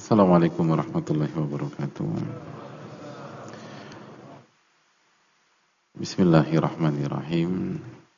Assalamualaikum warahmatullahi wabarakatuh. Bismillahirrahmanirrahim.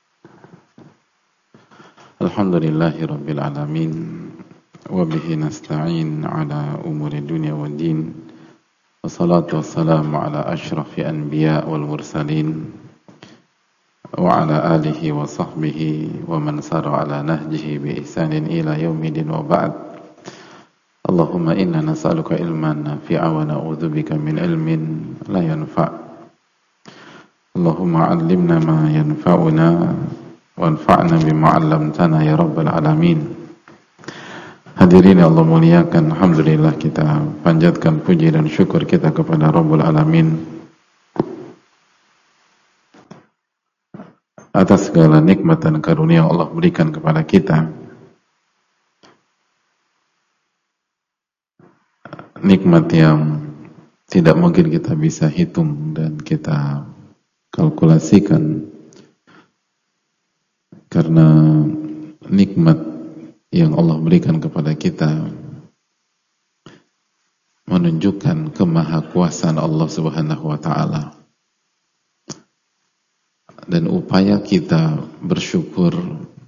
Alhamdulillahi rabbil alamin. Wabihi nasta'in ala umuri dunia wad din. Wassalatu wassalamu ala ashrafi anbiya wal mursalin. Wa ala alihi wa sahbihi wa man sara ala nahjihi bi ihsanin ila yaumidin wa ba'd. Allahumma inna nas'aluka ilman nafi'a wa na'udzubika min ilmin la yanfa'. Allahumma 'allimna ma yanfa'una wanfa'na bima 'allamtana ya rabbal alamin. Hadirin yang Allah muliakan, alhamdulillah kita panjatkan puji dan syukur kita kepada Rabbul Alamin atas segala nikmat dan karunia yang Allah berikan kepada kita. Nikmat yang tidak mungkin kita bisa hitung dan kita kalkulasikan, karena nikmat yang Allah berikan kepada kita menunjukkan kemahakuasaan Allah Subhanahu wa ta'ala. Dan upaya kita bersyukur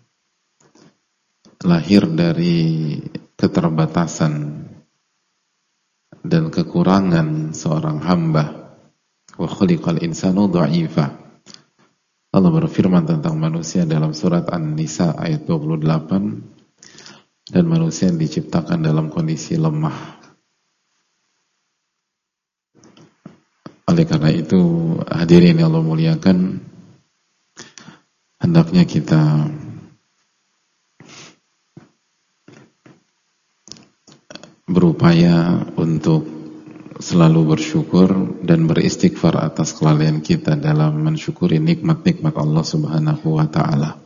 lahir dari keterbatasan dan kekurangan seorang hamba. Wa khuliqal insanu dha'ifa. Allah berfirman tentang manusia dalam surat An-Nisa ayat 28, dan manusia diciptakan dalam kondisi lemah. Oleh karena itu, hadirin yang Allah muliakan, hendaknya kita berupaya untuk selalu bersyukur dan beristighfar atas kelalaian kita dalam mensyukuri nikmat-nikmat Allah Subhanahu wa ta'ala.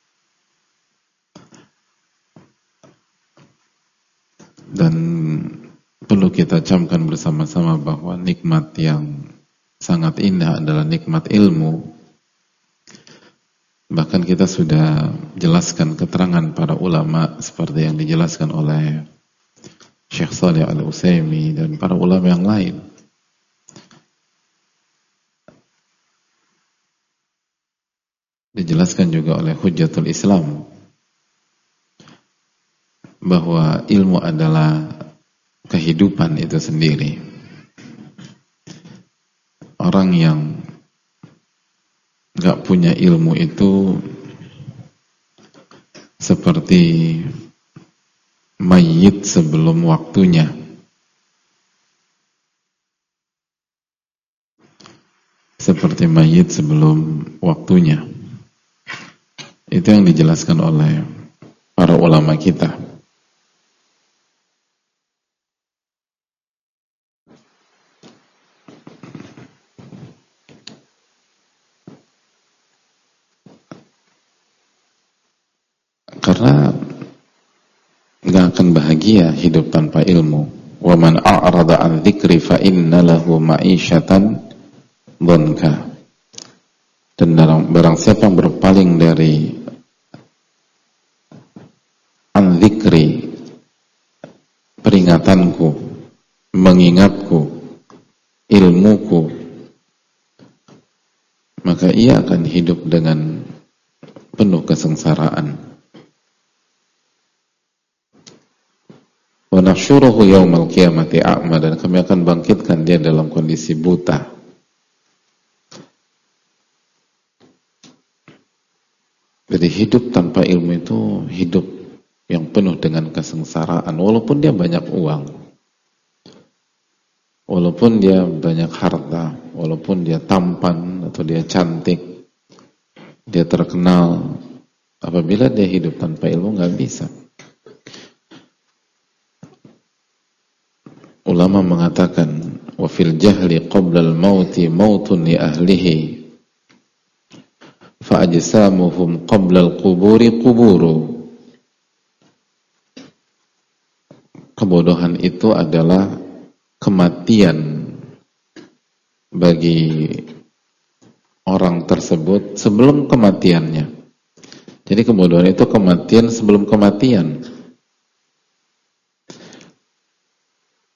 Dan perlu kita camkan bersama-sama bahwa nikmat yang sangat indah adalah nikmat ilmu. Bahkan kita sudah jelaskan keterangan para ulama seperti yang dijelaskan oleh Syekh Shalih Al-Utsaimin dan para ulama yang lain. Dijelaskan juga oleh Hujjatul Islam bahwa ilmu adalah kehidupan itu sendiri. Orang yang gak punya ilmu itu seperti mayit sebelum waktunya. Seperti mayit sebelum waktunya. Itu yang dijelaskan oleh para ulama kita. Karena gak akan bahagia hidup tanpa ilmu. Wa man a'rada 'an dzikri fa inna lahu ma'isyatan dhanka. Dan barang siapa yang berpaling dari an dzikri, peringatanku, mengingatku, ilmuku, maka ia akan hidup dengan penuh kesengsaraan. Wa nahsyuruhu yaumal qiyamati a'ma, dan kami akan bangkitkan dia dalam kondisi buta. Jadi hidup tanpa ilmu itu hidup yang penuh dengan kesengsaraan, walaupun dia banyak uang, walaupun dia banyak harta, walaupun dia tampan atau dia cantik, dia terkenal. Apabila dia hidup tanpa ilmu, nggak bisa. Ulama mengatakan, wa fil jahli qabla al-mauti mautun li ahlihi fa ajsamuhum qabla al-quburi quburu. Kebodohan itu adalah kematian bagi orang tersebut sebelum kematiannya. Jadi kebodohan itu kematian sebelum kematian.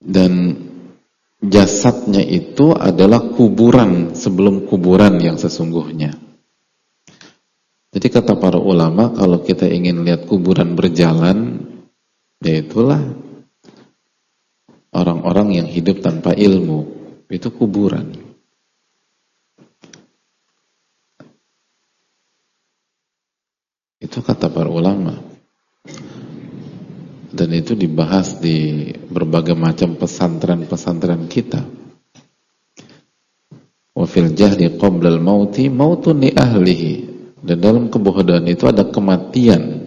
Dan jasadnya itu adalah kuburan sebelum kuburan yang sesungguhnya. Jadi kata para ulama, kalau kita ingin lihat kuburan berjalan, ya itulah orang-orang yang hidup tanpa ilmu, itu kuburan. Itu kata para ulama. Dan itu dibahas di berbagai macam pesantren-pesantren kita. Wa fil jahli qabla al-mauti mautun li ahlihi. Dan dalam kebodohan itu ada kematian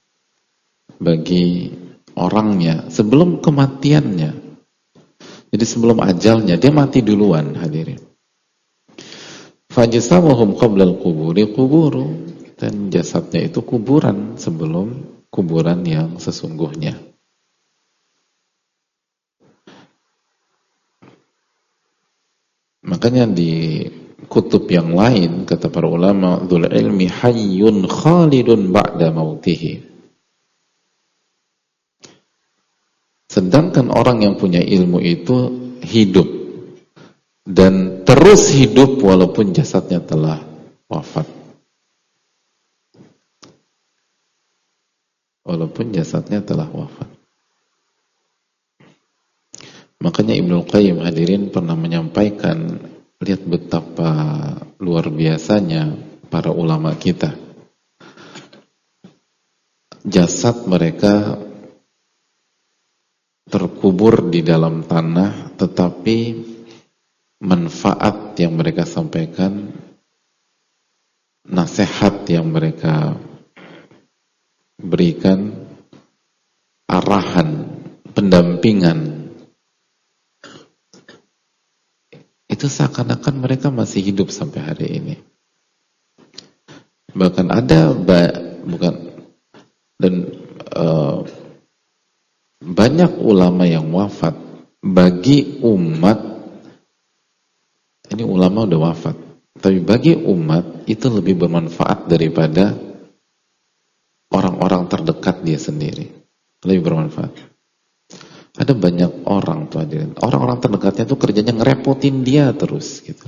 bagi orangnya sebelum kematiannya. Jadi sebelum ajalnya dia mati duluan, hadirin. Fajsamuhum qabla al-quburi quburu. Dan jasadnya itu kuburan sebelum kuburan yang sesungguhnya. Makanya di kutub yang lain kata para ulama, dzul ilmi hayyun khalidun ba'da mautihi. Sedangkan orang yang punya ilmu itu hidup dan terus hidup walaupun jasadnya telah wafat. Walaupun jasadnya telah wafat. Makanya Ibnu Qayyim, hadirin, pernah menyampaikan, lihat betapa luar biasanya para ulama kita. Jasad mereka terkubur di dalam tanah, tetapi manfaat yang mereka sampaikan, nasihat yang mereka berikan, arahan, pendampingan, itu seakan-akan mereka masih hidup sampai hari ini. Bahkan ada banyak ulama yang wafat bagi umat. Ini ulama udah wafat, tapi bagi umat itu lebih bermanfaat daripada orang-orang terdekat dia sendiri. Lebih bermanfaat. Ada banyak orang tuh hadirin, orang-orang terdekatnya tuh kerjanya ngerepotin dia terus gitu.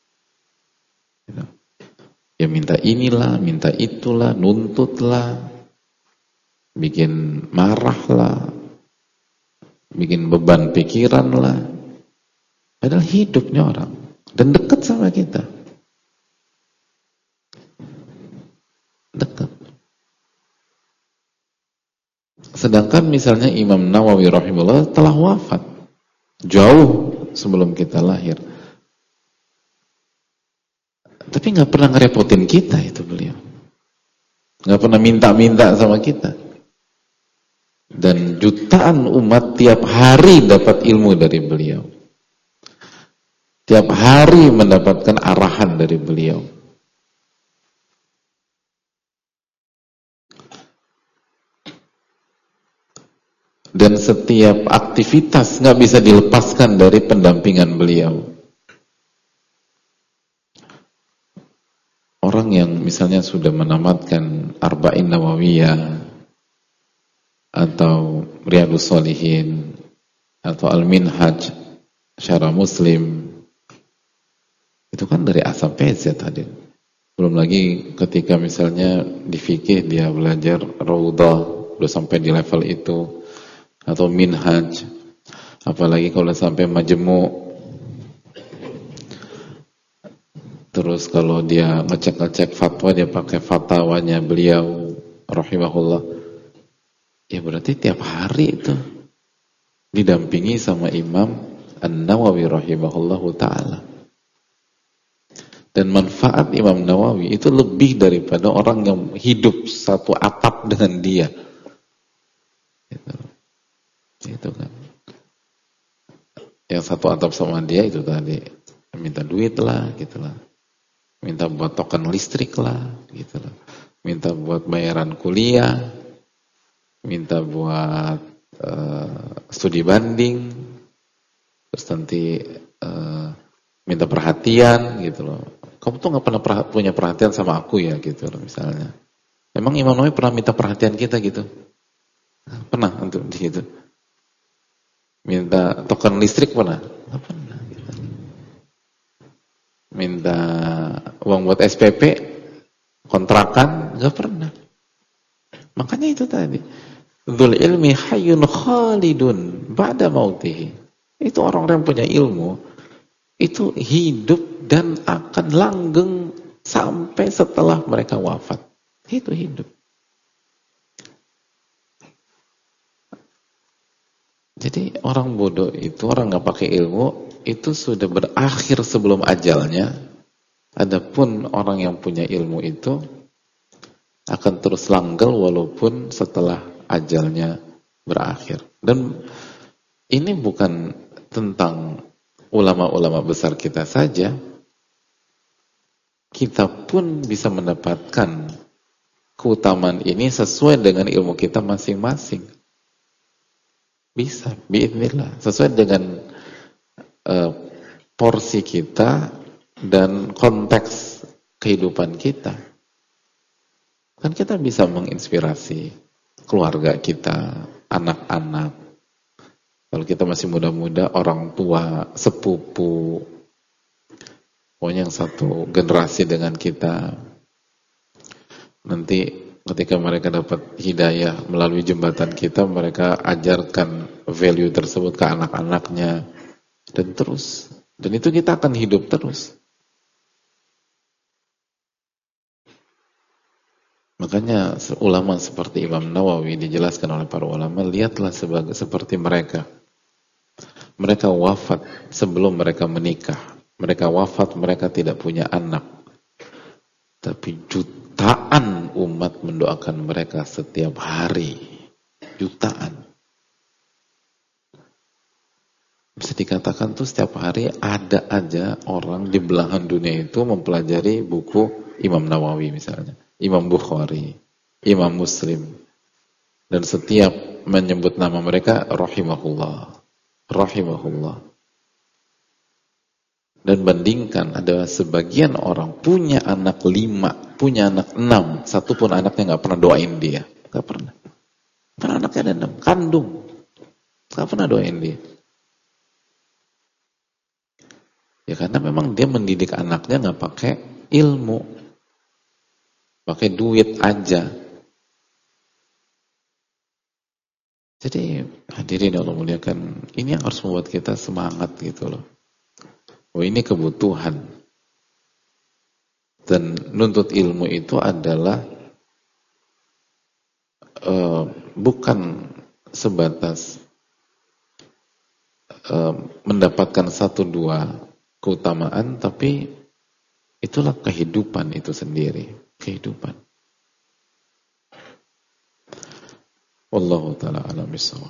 Ya minta inilah, minta itulah, nuntutlah, bikin marah lah, bikin beban pikiran lah. Padahal hidupnya orang dan dekat sama kita, dekat. Sedangkan misalnya Imam Nawawi rahimahullah telah wafat jauh sebelum kita lahir, tapi nggak pernah ngerepotin kita itu beliau, nggak pernah minta-minta sama kita. Dan jutaan umat tiap hari dapat ilmu dari beliau, tiap hari mendapatkan arahan dari beliau. Dan setiap aktivitas nggak bisa dilepaskan dari pendampingan beliau. Orang yang misalnya sudah menamatkan Arba'in Nawawiyah atau Riyadhus Shalihin atau Al-Minhaj Syarah Muslim, itu kan dari A sampai Z tadi. Belum lagi ketika misalnya di fikih dia belajar Raudhah, udah sampai di level itu, atau Minhaj, apalagi kalau sampai Majmu'. Terus kalau dia ngecek-ngecek fatwa, dia pakai fatwanya beliau rahimahullah. Ya berarti tiap hari itu didampingi sama Imam An-Nawawi rahimahullahu ta'ala. Dan manfaat Imam Nawawi itu lebih daripada orang yang hidup satu atap dengan dia. Itu kan. Yang satu atap sama dia itu tadi minta duit lah, gitulah. Minta buat token listrik lah, gitulah. Minta buat bayaran kuliah, minta buat studi banding, terus nanti minta perhatian gitu loh. Kamu tuh nggak pernah punya perhatian sama aku ya gitu loh misalnya. Emang Imam Nawawi pernah minta perhatian kita gitu? Pernah untuk gitu? Minta token listrik pernah? Nggak pernah. Minta uang buat SPP, kontrakan, nggak pernah. Makanya itu tadi, dzul ilmi hayyun khalidun ba'da mautihi. Itu orang-orang yang punya ilmu, itu hidup dan akan langgeng sampai setelah mereka wafat. Itu hidup. Jadi orang bodoh itu, orang nggak pakai ilmu, itu sudah berakhir sebelum ajalnya. Adapun orang yang punya ilmu itu akan terus langgeng walaupun setelah ajalnya berakhir. Dan ini bukan tentang ulama-ulama besar kita saja. Kita pun bisa mendapatkan keutamaan ini sesuai dengan ilmu kita masing-masing. Bisa, biidznillah, sesuai dengan porsi kita dan konteks kehidupan kita. Kan kita bisa menginspirasi keluarga kita, anak-anak. Kalau kita masih muda-muda, orang tua, sepupu, pokoknya yang satu generasi dengan kita. Nanti ketika mereka dapat hidayah melalui jembatan kita, mereka ajarkan value tersebut ke anak-anaknya, dan terus. Dan itu kita akan hidup terus. Makanya ulama seperti Imam Nawawi, dijelaskan oleh para ulama, lihatlah seperti mereka. Mereka wafat sebelum mereka menikah. Mereka wafat, mereka tidak punya anak. Tapi jutaan umat mendoakan mereka setiap hari. Jutaan. Bisa dikatakan tuh setiap hari ada aja orang di belahan dunia itu mempelajari buku Imam Nawawi misalnya, Imam Bukhari, Imam Muslim. Dan setiap menyebut nama mereka, rahimahullah, rahimahullah. Dan bandingkan, ada sebagian orang punya anak 5, punya anak 6, satu pun anaknya nggak pernah doain dia, nggak pernah. Karena anaknya ada 6, kandung, nggak pernah doain dia. Ya karena memang dia mendidik anaknya nggak pakai ilmu, pakai duit aja. Jadi hadirin Allah muliakan, ini yang harus membuat kita semangat gitu loh. Oh ini kebutuhan. Dan nuntut ilmu itu adalah bukan sebatas mendapatkan 1-2 keutamaan, tapi itulah kehidupan itu sendiri. Kehidupan. Wallahu ta'ala a'lam bishawab.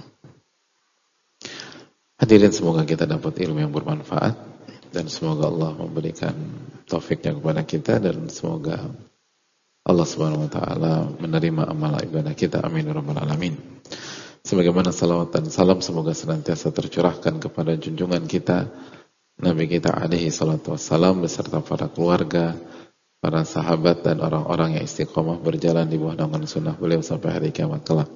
Hadirin, semoga kita dapat ilmu yang bermanfaat. Dan semoga Allah memberikan taufiknya kepada kita, dan semoga Allah Subhanahu wa taala menerima amal ibadah kita. Amin ya rabbal alamin. Sebagaimana salawat dan salam semoga senantiasa tercurahkan kepada junjungan kita Nabi kita alaihi salatu wassalam beserta para keluarga, para sahabat dan orang-orang yang istiqomah berjalan di bawah naungan sunnah beliau sampai hari kiamat kelak.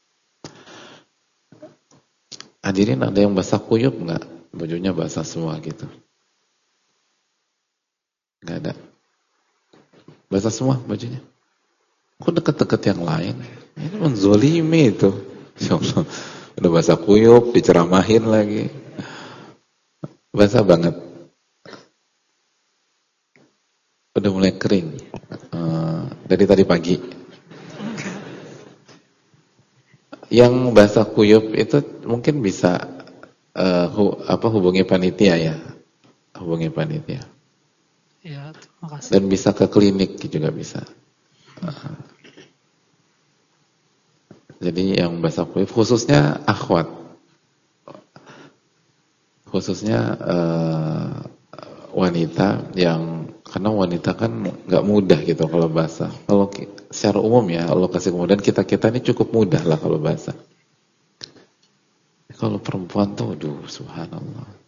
Hadirin, ada yang basah kuyup enggak? Bajunya basah semua gitu. Nggak ada. Basah semua bajunya. Kok deket-deket yang lain? Ini menzolimi itu. Ya Allah, udah basah kuyup, diceramahin lagi. Basah banget. Udah mulai kering. Dari tadi pagi. Yang basah kuyup itu mungkin bisa hubungi panitia ya. Hubungi panitia. Ya, terima kasih. Dan bisa ke klinik juga bisa. Jadi yang basah kuyup khususnya akhwat, khususnya wanita yang, karena wanita kan nggak mudah gitu kalau basah. Kalau secara umum ya, Allah kasih kemudian kita ini cukup mudah lah kalau basah. Kalau perempuan tuh, aduh, subhanallah.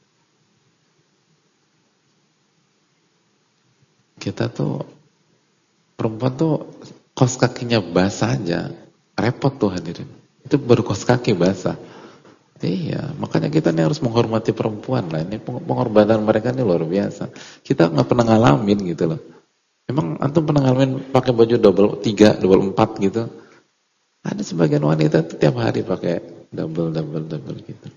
Kita tuh, perempuan tuh kos kakinya basah aja repot tuh hadirin. Itu baru kos kaki basah. Iya, makanya kita nih harus menghormati perempuan lah. Ini pengorbanan mereka ini luar biasa. Kita nggak pernah ngalamin gitu loh. Emang antum pernah ngalamin pakai baju double 3, double 4 gitu? Ada sebagian wanita tuh tiap hari pakai double gitu.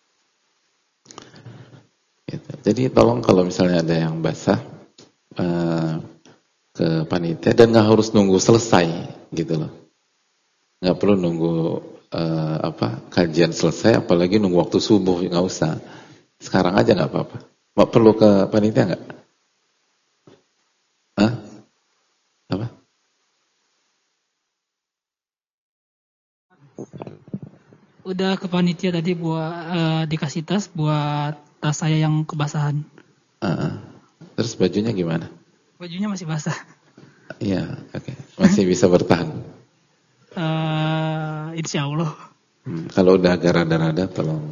Gitu. Jadi tolong kalau misalnya ada yang basah ke panitia dan nggak harus nunggu selesai gitu loh. Nggak perlu nunggu kajian selesai, apalagi nunggu waktu subuh, nggak usah. Sekarang aja nggak apa-apa. Mau perlu ke panitia nggak? Hah? Apa? Udah ke panitia tadi buat dikasih tas buat tas saya yang kebasahan. Terus bajunya gimana? Bajunya masih basah. Iya, oke. Masih bisa bertahan. Insya Allah. Kalau udah agak rada-rada tolong.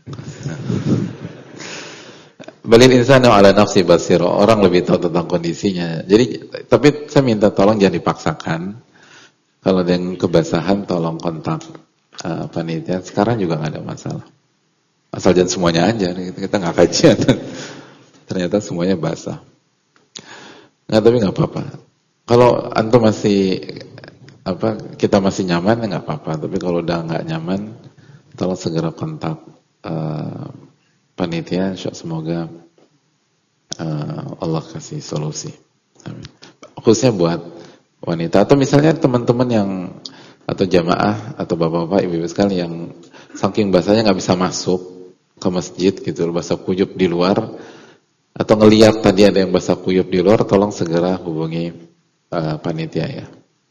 Balil insanu ala nafsi basira. Orang lebih tahu tentang kondisinya. Jadi, tapi saya minta tolong jangan dipaksakan. Kalau ada yang kebasahan tolong kontak panitia. Sekarang juga nggak ada masalah. Asal jangan semuanya aja. Kita nggak kajian. Ternyata semuanya basah. Nggak, tapi nggak apa-apa. Kalau antum masih kita masih nyaman, nggak apa-apa. Tapi kalau udah nggak nyaman, tolong segera kontak panitia. Semoga Allah kasih solusi. Amin. Khususnya buat wanita atau misalnya teman-teman yang atau jamaah atau bapak-bapak, ibu-ibu sekalian yang saking basahnya nggak bisa masuk ke masjid gitu, basah kuyup di luar, atau ngelihat tadi ada yang basah kuyup di luar, tolong segera hubungi panitia ya.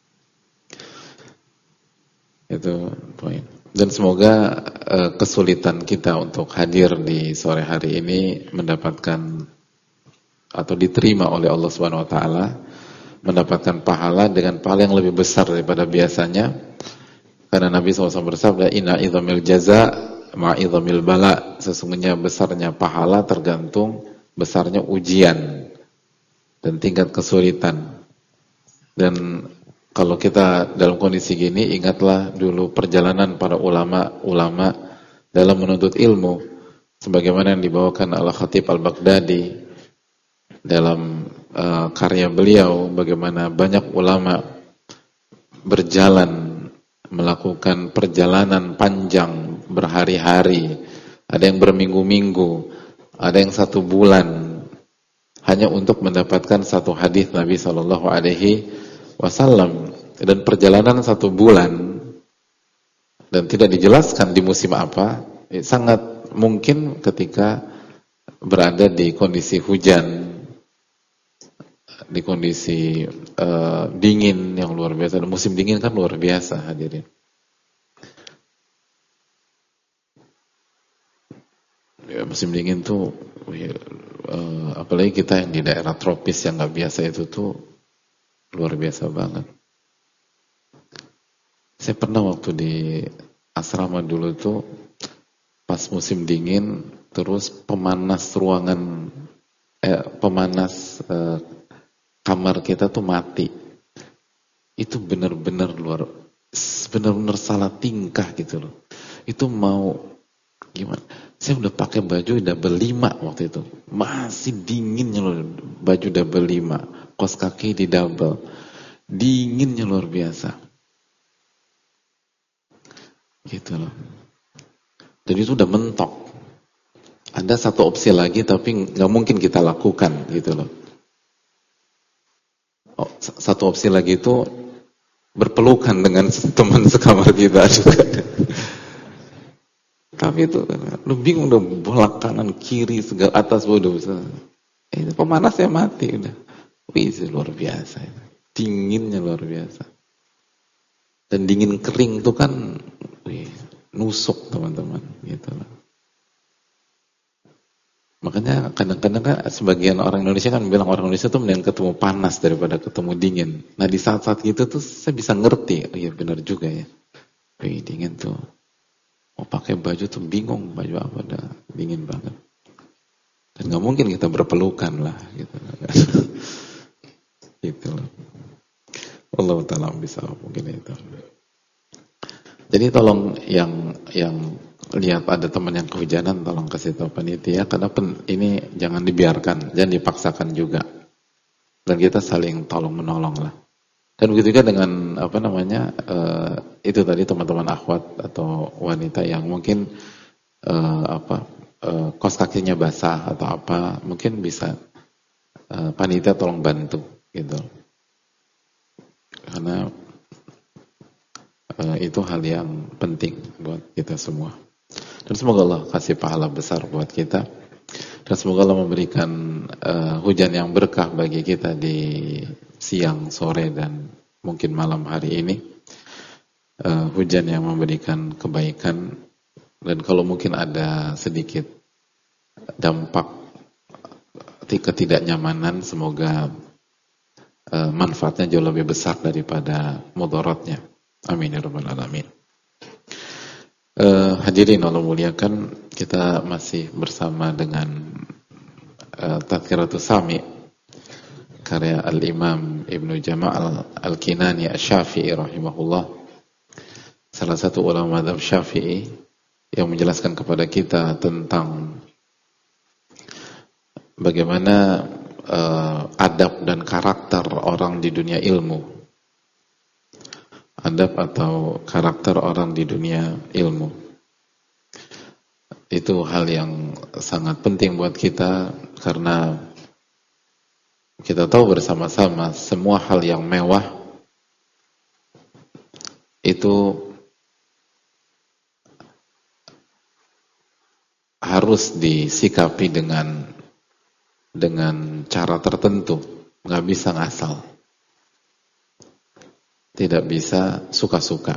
Itu poin. Dan semoga kesulitan kita untuk hadir di sore hari ini mendapatkan atau diterima oleh Allah Subhanahu wa taala, mendapatkan pahala dengan pahala yang lebih besar daripada biasanya. Karena Nabi SAW bersabda, "Inna idhamil jaza ma'idhamil bala." Sesungguhnya besarnya pahala tergantung besarnya ujian dan tingkat kesulitan. Dan kalau kita dalam kondisi gini, ingatlah dulu perjalanan para ulama dalam menuntut ilmu, sebagaimana yang dibawakan Al-Khatib Al-Baghdadi dalam karya beliau, bagaimana banyak ulama berjalan, melakukan perjalanan panjang berhari-hari, ada yang berminggu-minggu, ada yang 1 bulan, hanya untuk mendapatkan satu hadis Nabi Shallallahu Alaihi Wasallam. Dan perjalanan 1 bulan dan tidak dijelaskan di musim apa, sangat mungkin ketika berada di kondisi hujan, di kondisi dingin yang luar biasa. Dan musim dingin kan luar biasa, hadirin. Ya, musim dingin tuh apalagi kita yang di daerah tropis yang nggak biasa itu tuh luar biasa banget. Saya pernah waktu di asrama dulu tuh pas musim dingin, terus pemanas ruangan kamar kita tuh mati. Itu benar-benar salah tingkah gitu loh. Itu mau gimana? Saya udah pakai baju double 5 waktu itu. Masih dinginnya loh, baju double 5, kaos kaki di double. Dinginnya luar biasa. Gitu loh. Dan itu udah mentok. Ada satu opsi lagi tapi nggak mungkin kita lakukan gitu loh. Satu opsi lagi itu berpelukan dengan teman sekamar kita juga. Tapi itu lu bingung udah bolak kanan kiri segala atas bodoh. Itu pemanasnya mati udah. Wih, luar biasa itu. Dinginnya luar biasa. Dan dingin kering itu kan nusuk teman-teman gitu loh. Makanya kadang-kadang kan sebagian orang Indonesia kan bilang orang Indonesia tuh mending ketemu panas daripada ketemu dingin. Nah di saat-saat gitu tuh saya bisa ngerti, oh iya benar juga ya. Wih, dingin tuh. Mau pakai baju tuh bingung, baju apa dah, dingin banget. Dan nggak mungkin kita berpelukan lah gitu. Gitu loh. Allah Ta'ala bisa mungkin itu. Jadi tolong yang lihat ada teman yang kehujanan, tolong kasih tahu panitia, karena ini jangan dibiarkan, jangan dipaksakan juga. Dan kita saling tolong menolong lah. Dan begitu juga dengan itu tadi teman-teman akhwat atau wanita yang mungkin kos kakinya basah atau apa, mungkin bisa panitia tolong bantu gitu. Karena itu hal yang penting buat kita semua. Dan semoga Allah kasih pahala besar buat kita. Dan semoga Allah memberikan hujan yang berkah bagi kita di siang, sore, dan mungkin malam hari ini. Hujan yang memberikan kebaikan. Dan kalau mungkin ada sedikit dampak ketidaknyamanan, semoga manfaatnya jauh lebih besar daripada mudaratnya. Amin ya rabbal alamin. Hadirin Allah muliakan, kita masih bersama dengan Tadhkiratus Sami karya Al-Imam Ibnu Jama'al Al-Kinani Asy-Syafi'i rahimahullah, salah satu ulama mazhab Syafi'i, yang menjelaskan kepada kita tentang bagaimana adab dan karakter orang di dunia ilmu. Adab atau karakter orang di dunia ilmu. Itu hal yang sangat penting buat kita, karena kita tahu bersama-sama semua hal yang mewah itu harus disikapi dengan cara tertentu, nggak bisa ngasal. Tidak bisa suka-suka.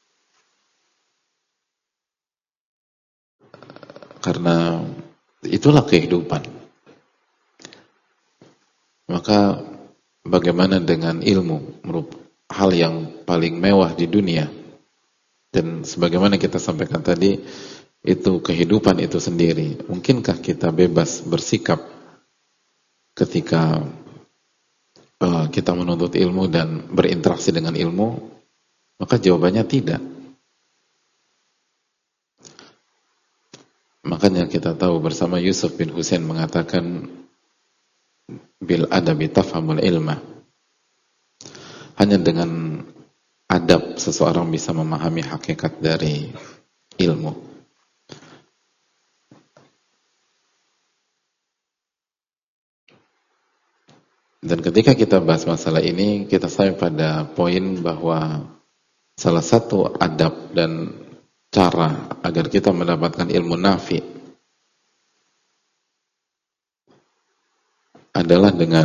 Karena itulah kehidupan. Maka bagaimana dengan ilmu, hal yang paling mewah di dunia. Dan sebagaimana kita sampaikan tadi, itu kehidupan itu sendiri. Mungkinkah kita bebas bersikap ketika kita menuntut ilmu dan berinteraksi dengan ilmu? Maka jawabannya tidak. Makanya kita tahu bersama Yusuf bin Husain mengatakan bil adabi tafhamul ilma. Hanya dengan adab seseorang bisa memahami hakikat dari ilmu. Dan ketika kita bahas masalah ini, kita sampai pada poin bahwa salah satu adab dan cara agar kita mendapatkan ilmu nafi adalah dengan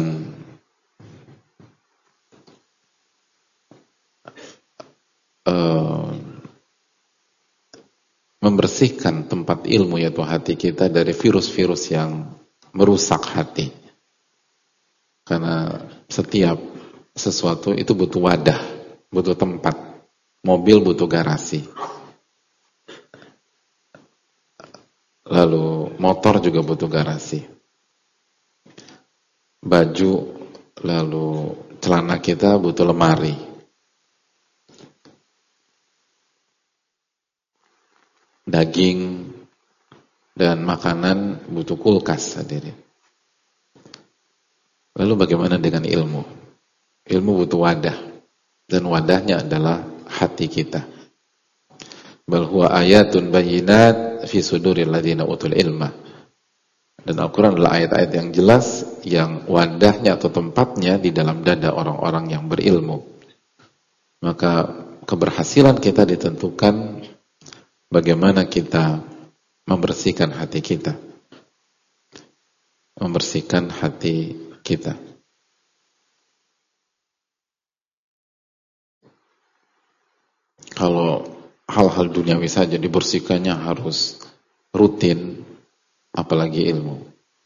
membersihkan tempat ilmu, yaitu hati kita, dari virus-virus yang merusak hati. Karena setiap sesuatu itu butuh wadah, butuh tempat. Mobil butuh garasi. Lalu motor juga butuh garasi. Baju, lalu celana kita butuh lemari. Daging dan makanan butuh kulkas, hadirin. Lalu bagaimana dengan ilmu? Ilmu butuh wadah, dan wadahnya adalah hati kita. Bal huwa ayatun bayyinat fi suduril ladzina utul ilma. Dan Al-Quran adalah ayat-ayat yang jelas, yang wadahnya atau tempatnya di dalam dada orang-orang yang berilmu. Maka keberhasilan kita ditentukan bagaimana kita membersihkan hati kita. Membersihkan hati kita. Kalau hal-hal duniawi saja dibersihkannya harus rutin, apalagi ilmu.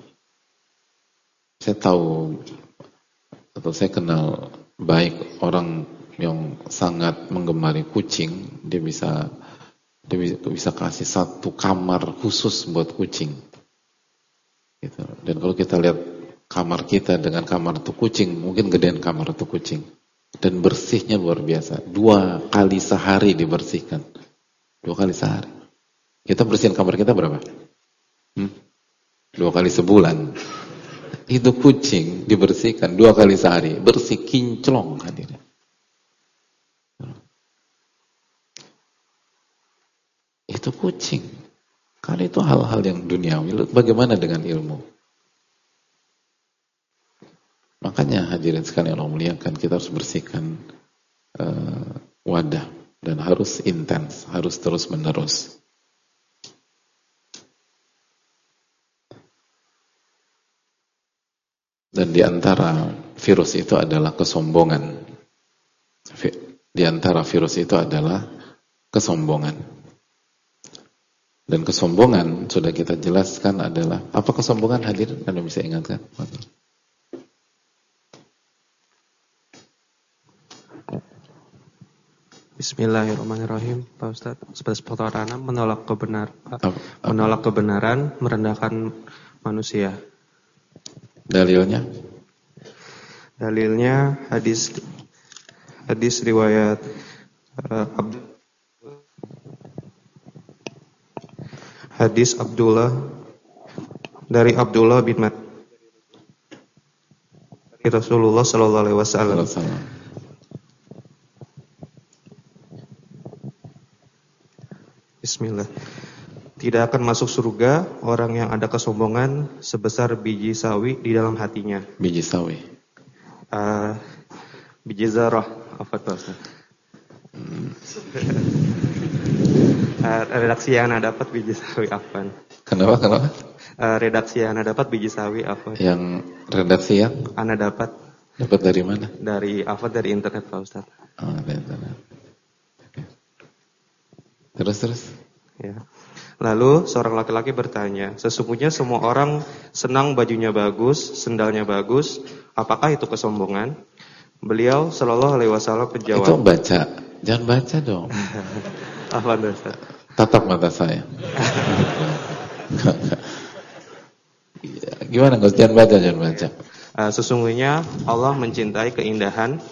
Saya tahu atau saya kenal baik orang yang sangat menggemari kucing. Dia bisa kasih satu kamar khusus buat kucing. Gitu. Dan kalau kita lihat kamar kita dengan kamar untuk kucing, mungkin gedean kamar untuk kucing. Dan bersihnya luar biasa. 2 kali sehari dibersihkan. 2 kali sehari. Kita bersihin kamar kita berapa? 2 kali sebulan. Itu kucing dibersihkan 2 kali sehari, bersih kinclong hadirin. Itu kucing. Kalau itu hal-hal yang duniawi, bagaimana dengan ilmu? Makanya hadirin sekalian Allah muliakan, kita harus bersihkan wadah dan harus intens, harus terus menerus. Dan di antara virus itu adalah kesombongan. Di antara virus itu adalah kesombongan. Dan kesombongan sudah kita jelaskan adalah apa kesombongan hadirin? Anda bisa ingatkan? Bismillahirrahmanirrahim, Pak Ustadz. Seperti menolak kebenaran, merendahkan manusia. Dalilnya? Dalilnya hadis riwayat hadis Abdullah dari Abdullah bin Mas'ud Rasulullah sallallahu alaihi wasallam. Bismillah. Tidak akan masuk surga orang yang ada kesombongan sebesar biji sawi di dalam hatinya. Biji sawi. Biji zarah. Apa itu? Redaksi yang Anda dapat biji sawi apa? Kenapa? Redaksi yang Anda dapat biji sawi apa? Yang redaksi yang Anda dapat dari mana? Dari internet, Pak Ustaz. Oh, dari internet. Terus. Ya. Lalu seorang laki-laki bertanya, sesungguhnya semua orang senang bajunya bagus, sendalnya bagus, apakah itu kesombongan? Beliau sallallahu alaihi wasallam menjawab. Itu baca, jangan baca dong. Apa Ustaz? Tatap mata saya. Gimana Gus? Jangan baca. Sesungguhnya Allah mencintai keindahan.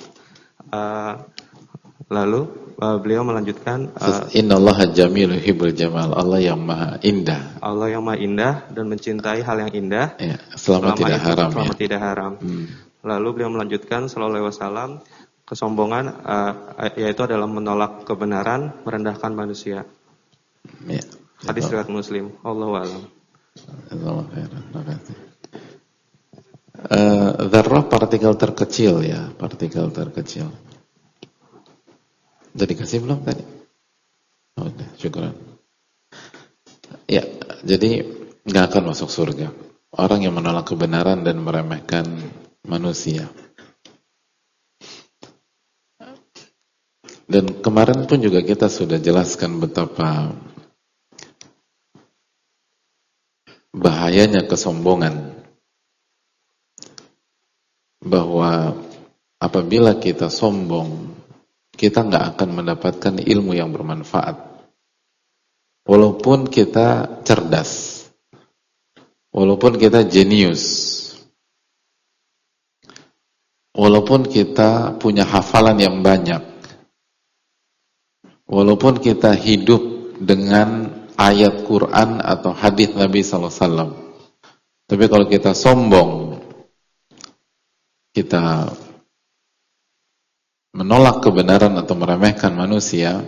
Lalu beliau melanjutkan, Innallaha jamilun yuhibbul jamal. Allah yang maha indah. Allah yang maha indah dan mencintai hal yang indah. Ya, selama tidak haram. Selama tidak haram. Lalu beliau melanjutkan sallallahu alaihi wasallam, kesombongan yaitu adalah menolak kebenaran, merendahkan manusia. Ya. Hadis riwayat Muslim. Allahu a'lam. Jazakallahu khairan. Terima kasih. Dzarrah partikel terkecil ya, partikel terkecil. Udah dikasih belum tadi? Oh, udah, syukuran. Ya, jadi nggak akan masuk surga orang yang menolak kebenaran dan meremehkan manusia. Dan kemarin pun juga kita sudah jelaskan betapa bahayanya kesombongan, bahwa apabila kita sombong, kita nggak akan mendapatkan ilmu yang bermanfaat. Walaupun kita cerdas, walaupun kita jenius, walaupun kita punya hafalan yang banyak, walaupun kita hidup dengan ayat Quran atau hadis Nabi SAW, tapi kalau kita sombong, kita menolak kebenaran atau meremehkan manusia,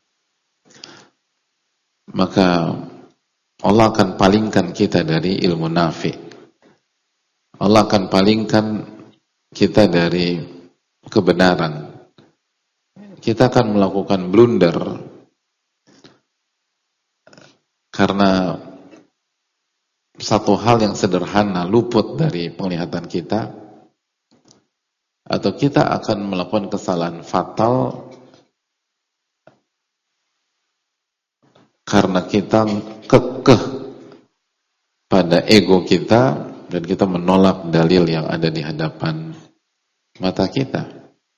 maka Allah akan palingkan kita dari ilmu nafi. Allah akan palingkan kita dari kebenaran. Kita akan melakukan blunder karena satu hal yang sederhana luput dari penglihatan kita, atau kita akan melakukan kesalahan fatal karena kita kekeh pada ego kita dan kita menolak dalil yang ada di hadapan mata kita.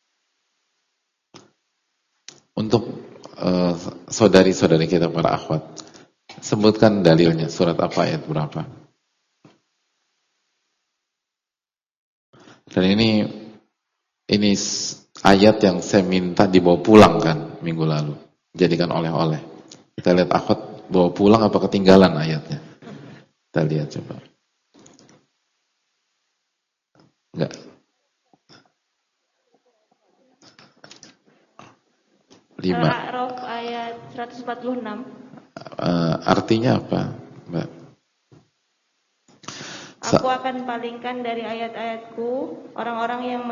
Untuk saudari-saudari kita para akhwat, sebutkan dalilnya, surat apa, ayat berapa. Dan ini ayat yang saya minta dibawa pulang kan minggu lalu, jadikan oleh-oleh. Kita lihat akhwat bawa pulang apa ketinggalan ayatnya. Kita lihat coba. Enggak. Lima. Al-A'raf ayat 146. Artinya apa, Mbak? Aku akan palingkan dari ayat-ayatku orang-orang yang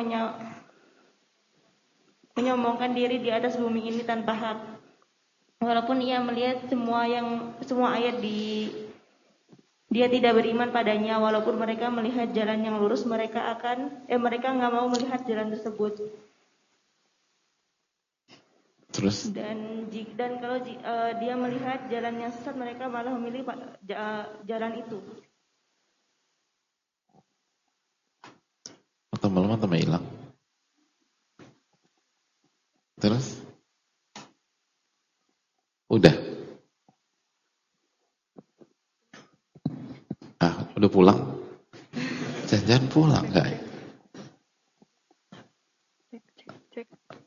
menyombongkan diri di atas bumi ini tanpa hak. Walaupun ia melihat semua ayat dia tidak beriman padanya. Walaupun mereka melihat jalan yang lurus, mereka nggak mau melihat jalan tersebut. Terus? Dan kalau dia melihat jalan yang sesat, mereka malah memilih jalan itu. Tambah hilang. Terus? Udah pulang? Jangan pulang, enggak? Cek.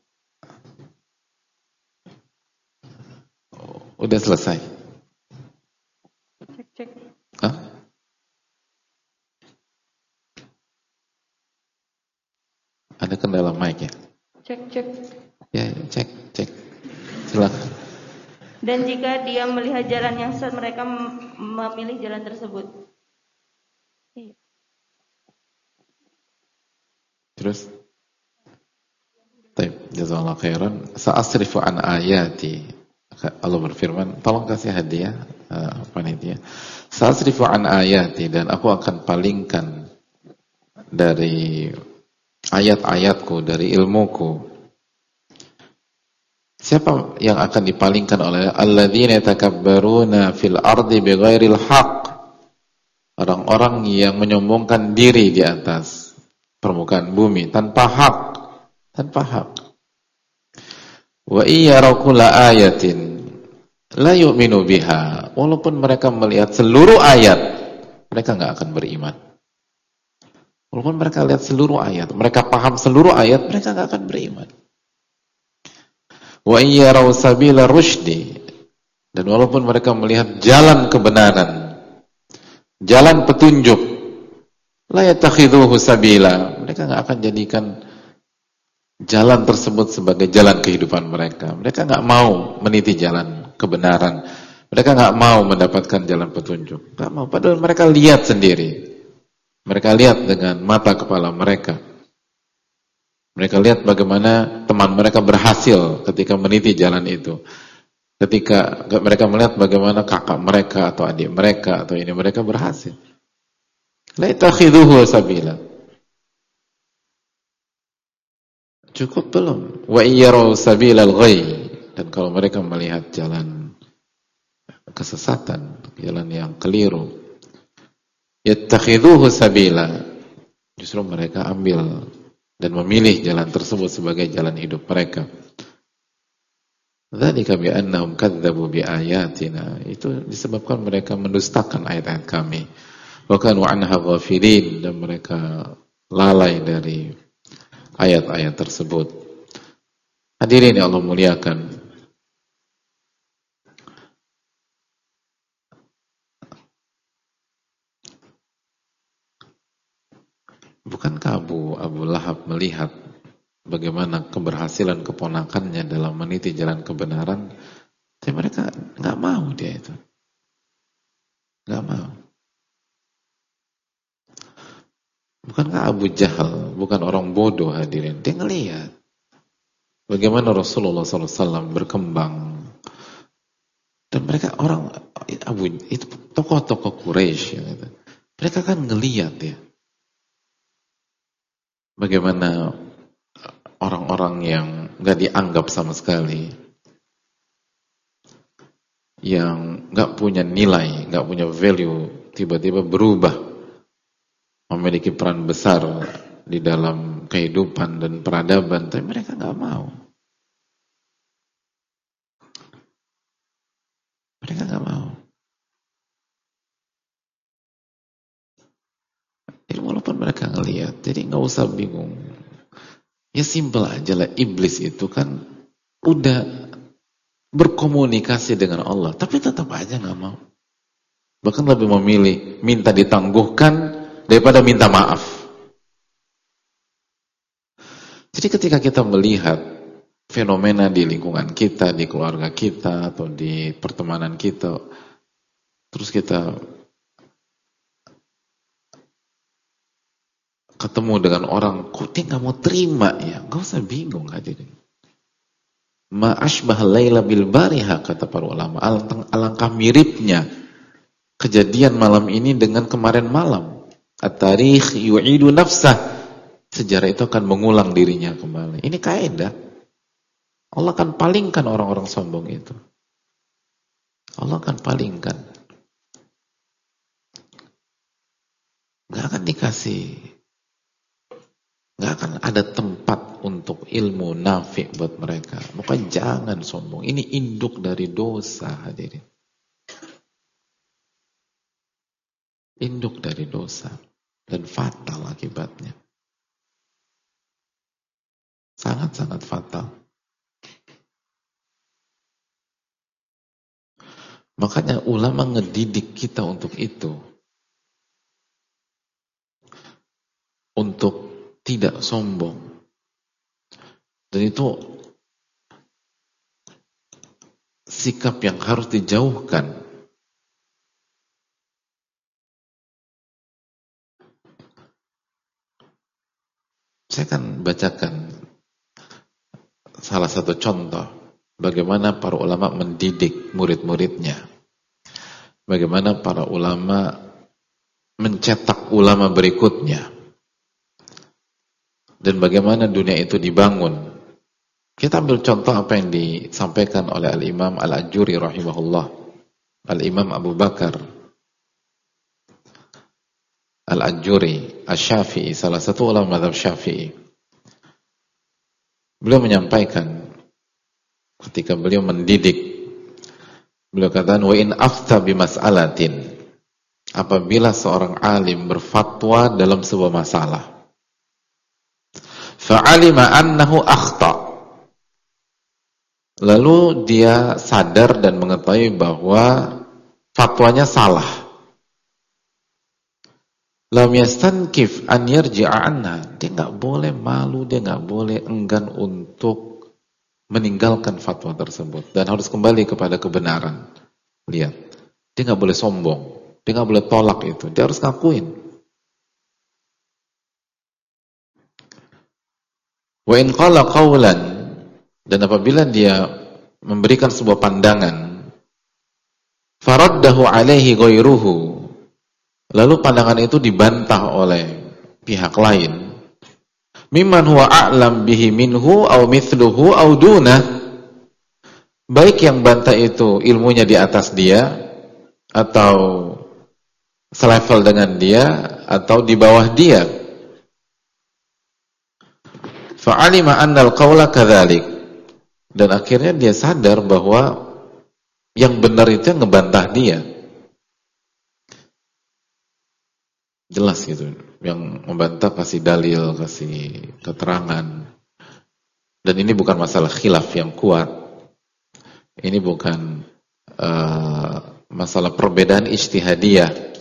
Udah selesai? Cek. Hah? Ada kendala mic ya? Cek. Ya, cek. Silakan. Dan jika dia melihat jalan yang sesat, mereka memilih jalan tersebut. Iya. Terus? Baik, jazakallahu khairan. Sa'asrifu an ayati. Allah berfirman, tolong kasih hadiah panitia. Sa'asrifu an ayati, dan aku akan palingkan dari ayat-ayatku, dari ilmuku. Siapa yang akan dipalingkan oleh alladzina yatakabbaruna fil ardi bighairil haqq? Orang-orang yang menyombongkan diri di atas permukaan bumi tanpa hak. Wa iyyaraw kulla ayatin la yu'minu biha. Walaupun mereka melihat seluruh ayat, mereka enggak akan beriman. Walaupun mereka lihat seluruh ayat, mereka paham seluruh ayat, mereka enggak akan beriman. Wa iyyaraw sabila rusydi, dan walaupun mereka melihat jalan kebenaran, jalan petunjuk, la yattakhidhuhu sabila, mereka enggak akan jadikan jalan tersebut sebagai jalan kehidupan mereka. Mereka enggak mau meniti jalan kebenaran. Mereka enggak mau mendapatkan jalan petunjuk. Enggak mau, padahal mereka lihat sendiri. Mereka lihat dengan mata kepala mereka. Mereka lihat bagaimana teman mereka berhasil ketika meniti jalan itu. Ketika mereka melihat bagaimana kakak mereka atau adik mereka atau ini mereka berhasil. La yattakhidhuhu sabila. Cukup belum? Wa iyyaraw sabilal ghayy, dan kalau mereka melihat jalan kesesatan, jalan yang keliru, yattakhidhuhu sabila, justru mereka ambil dan memilih jalan tersebut sebagai jalan hidup mereka. Dzalika bi annahum kadzdzabu bi ayatina, itu disebabkan mereka mendustakan ayat-ayat kami. Wa kanu anha ghafilin, dan mereka lalai dari ayat-ayat tersebut. Hadirin yang Allah muliakan, bukankah Abu Lahab melihat bagaimana keberhasilan keponakannya dalam meniti jalan kebenaran? Tapi mereka nggak mau, dia itu nggak mau. Bukankah Abu Jahal bukan orang bodoh, hadirin? Dia ngelihat bagaimana Rasulullah SAW berkembang, dan mereka orang itu tokoh-tokoh Quraisy, gitu. Mereka kan ngelihat ya bagaimana orang-orang yang nggak dianggap sama sekali, yang nggak punya nilai, nggak punya value, tiba-tiba berubah, memiliki peran besar di dalam kehidupan dan peradaban, tapi mereka nggak mau. Mereka nggak mau. Jadi walaupun mereka ngelihat, jadi nggak usah bingung. Ya simpel aja lah, iblis itu kan udah berkomunikasi dengan Allah, tapi tetap aja nggak mau. Bahkan lebih memilih minta ditangguhkan daripada minta maaf. Jadi ketika kita melihat fenomena di lingkungan kita, di keluarga kita, atau di pertemanan kita, terus kita ketemu dengan orang, kok dia nggak mau terima ya? Gak usah bingung hadirin. Ma ashbah laila bil bariha, kata para ulama. Alangkah miripnya kejadian malam ini dengan kemarin malam. At-tarikh yu'idu nafsah. Sejarah itu akan mengulang dirinya kembali. Ini kaidah. Allah akan palingkan orang-orang sombong itu. Allah akan palingkan. Gak akan dikasih. Gak akan ada tempat untuk ilmu nafi buat mereka. Maka jangan sombong. Ini induk dari dosa, hadirin. Induk dari dosa. Dan fatal akibatnya. Sangat-sangat fatal. Makanya ulama ngedidik kita untuk itu. Untuk tidak sombong. Dan itu sikap yang harus dijauhkan. Saya akan bacakan salah satu contoh bagaimana para ulama mendidik murid-muridnya. Bagaimana para ulama mencetak ulama berikutnya. Dan bagaimana dunia itu dibangun. Kita ambil contoh apa yang disampaikan oleh Al-Imam Al-Ajuri rahimahullah. Al-Imam Abu Bakar Al-Ajuri Asy-Syafi'i, salah satu ulama mazhab Syafi'i. Beliau menyampaikan ketika beliau mendidik, beliau katakan, wa in afta bimas'alatin, apabila seorang alim berfatwa dalam sebuah masalah, fa'alima annahu akhta, lalu dia sadar dan mengetahui bahwa fatwanya salah, lam yastankif an yarji'a anha, dia nggak boleh malu, dia nggak boleh enggan untuk meninggalkan fatwa tersebut dan harus kembali kepada kebenaran. Lihat, dia nggak boleh sombong, dia nggak boleh tolak itu, dia harus ngakuin. Wa in qala qawlan, dan apabila dia memberikan sebuah pandangan, faraddahu alaihi ghairuhu, lalu pandangan itu dibantah oleh pihak lain, mimman huwa a'lam bihi minhu aw mithluhu aw dunah, baik yang bantah itu ilmunya di atas dia atau selevel dengan dia atau di bawah dia, fa'alima annal qawla kadzalik, dan akhirnya dia sadar bahwa yang benar itu yang ngebantah dia. Jelas gitu, yang membantah kasih dalil, kasih keterangan. Dan ini bukan masalah khilaf yang kuat. Ini bukan masalah perbedaan ijtihadiyah.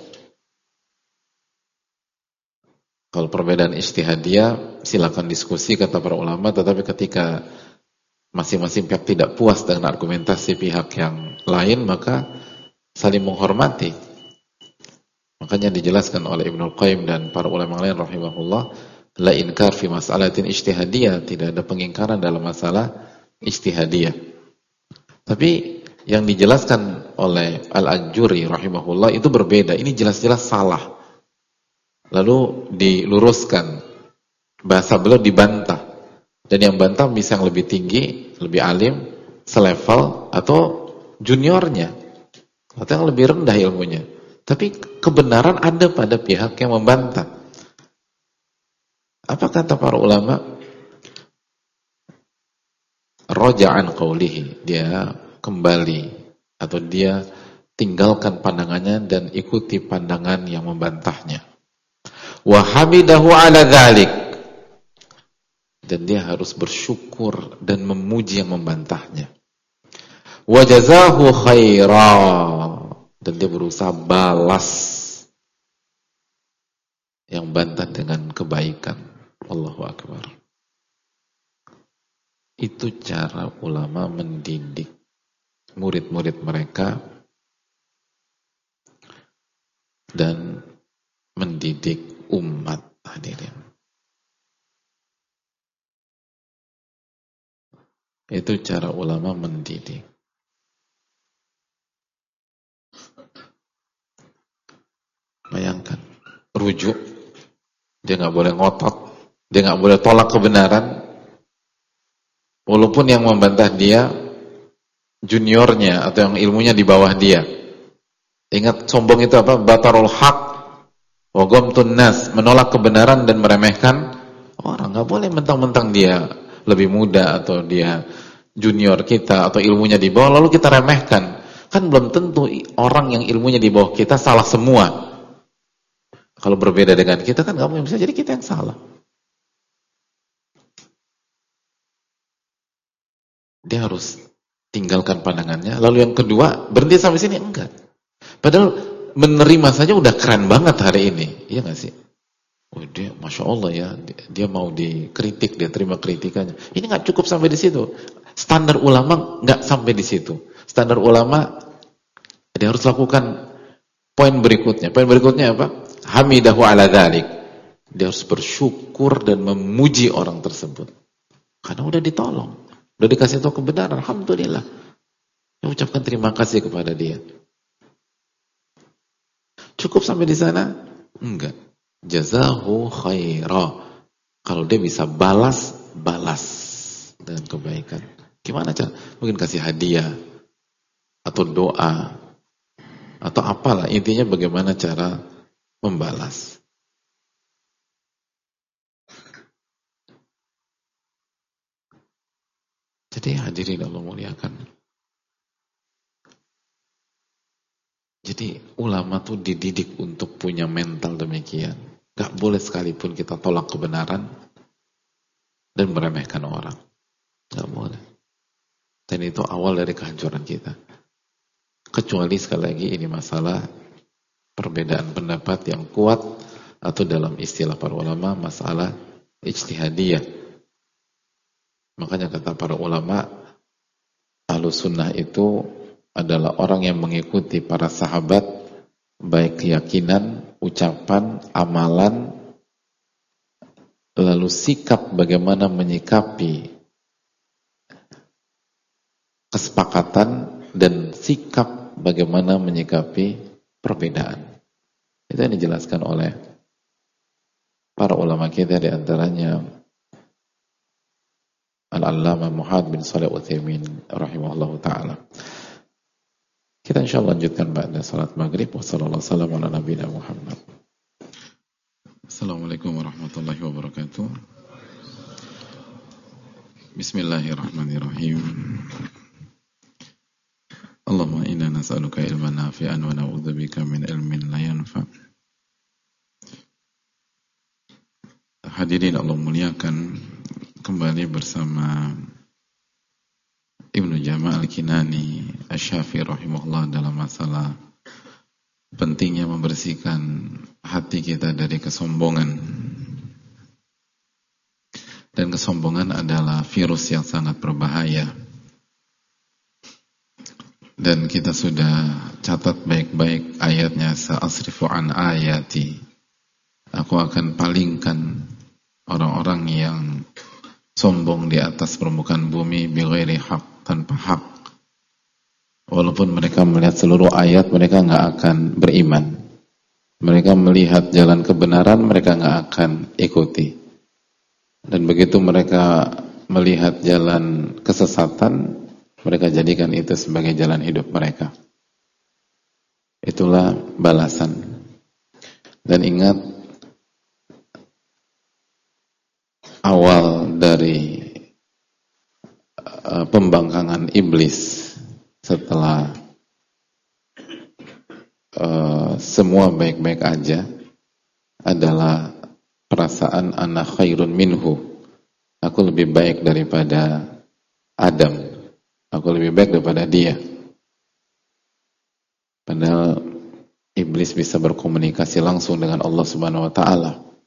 Kalau perbedaan ijtihadiyah silakan diskusi kata para ulama, tetapi ketika masing-masing pihak tidak puas dengan argumentasi pihak yang lain, maka saling menghormati. Makanya dijelaskan oleh Ibnul Qayyim dan para ulama lain rahimahullah, la inkar fi mas'alatin ijtihadiyah, tidak ada pengingkaran dalam masalah ijtihadiyah. Tapi yang dijelaskan oleh Al-Ajuri rahimahullah itu berbeda, ini jelas-jelas salah. Lalu diluruskan, bahasa beliau dibantah, dan yang bantah bisa yang lebih tinggi, lebih alim, selevel atau juniornya, atau yang lebih rendah ilmunya. Tapi kebenaran ada pada pihak yang membantah. Apa kata para ulama? Raja'an qawlihi, dia kembali atau dia tinggalkan pandangannya dan ikuti pandangan yang membantahnya. Wa hamidahu ala dzalik, dan dia harus bersyukur dan memuji yang membantahnya. wa jazahu khaira, dan dia berusaha balas yang bantah dengan kebaikan. Allahu akbar. Itu cara ulama mendidik murid-murid mereka dan mendidik umat, hadirin. Itu cara ulama mendidik. Bayangkan, rujuk, dia nggak boleh ngotot, dia nggak boleh tolak kebenaran, walaupun yang membantah dia juniornya atau yang ilmunya di bawah dia. Ingat, sombong itu apa? Batarul haq wa ghamtun nas, menolak kebenaran dan meremehkan orang. Nggak boleh mentang-mentang dia lebih muda atau dia junior kita atau ilmunya di bawah lalu kita remehkan. Kan belum tentu orang yang ilmunya di bawah kita salah semua. Kalau berbeda dengan kita kan nggak mungkin, bisa jadi kita yang salah. Dia harus tinggalkan pandangannya. Lalu yang kedua, berhenti sampai sini? Enggak. Padahal menerima saja udah keren banget hari ini. Iya nggak sih? Oh, dia Masya Allah ya, dia mau dikritik, dia terima kritikannya. Ini nggak cukup sampai di situ. Standar ulama nggak sampai di situ. Standar ulama, dia harus lakukan poin berikutnya. Poin berikutnya apa? Hamidahu ala dzalik. Dia harus bersyukur dan memuji orang tersebut. Karena udah ditolong, udah dikasih tahu kebenaran, alhamdulillah. Dia ucapkan terima kasih kepada dia. Cukup sampai di sana? Enggak. Jazahu khaira. Kalau dia bisa balas dengan kebaikan. Gimana cara? Mungkin kasih hadiah atau doa atau apalah, intinya bagaimana cara membalas. Jadi hadirin Allah muliakan. Jadi ulama tuh dididik untuk punya mental demikian. Gak boleh sekalipun kita tolak kebenaran dan meremehkan orang. Gak boleh. Dan itu awal dari kehancuran kita. Kecuali sekali lagi ini masalah perbedaan pendapat yang kuat, atau dalam istilah para ulama masalah ijtihadiyah. Makanya kata para ulama, Ahlus Sunnah itu adalah orang yang mengikuti para sahabat, baik keyakinan, ucapan, amalan, lalu sikap bagaimana menyikapi kesepakatan, dan sikap bagaimana menyikapi perbedaan. Itu yang dijelaskan oleh para ulama kita, di antaranya Al-Allamah Muhammad bin Shalih Al-Utsaimin rahimahullahu taala. Kita insyaallah lanjutkan ba'da salat maghrib. Wassalamualaikum ala nabiyina Muhammad. Assalamualaikum warahmatullahi wabarakatuh. Bismillahirrahmanirrahim. Allahumma inna nas'aluka ilman nafi'an wa na'udzubika min ilmin la yanfa'. Hadirin Allah muliakan, kembali bersama Ibnu Jama' Al-Kinani Asy-Syafi'i rahimahullah dalam masalah pentingnya membersihkan hati kita dari kesombongan. Dan kesombongan adalah virus yang sangat berbahaya. Dan kita sudah catat baik-baik ayatnya, sa'asrifu an ayati. Aku akan palingkan orang-orang yang sombong di atas permukaan bumi bighairi haq, tanpa hak. Walaupun mereka melihat seluruh ayat, mereka nggak akan beriman. Mereka melihat jalan kebenaran, mereka nggak akan ikuti. Dan begitu mereka melihat jalan kesesatan, mereka jadikan itu sebagai jalan hidup mereka. Itulah balasan. Dan ingat, awal dari pembangkangan iblis setelah semua baik-baik aja adalah perasaan ana khairun minhu, aku lebih baik daripada Adam Aku lebih baik daripada dia. Padahal iblis bisa berkomunikasi langsung dengan Allah Subhanahu wa taala.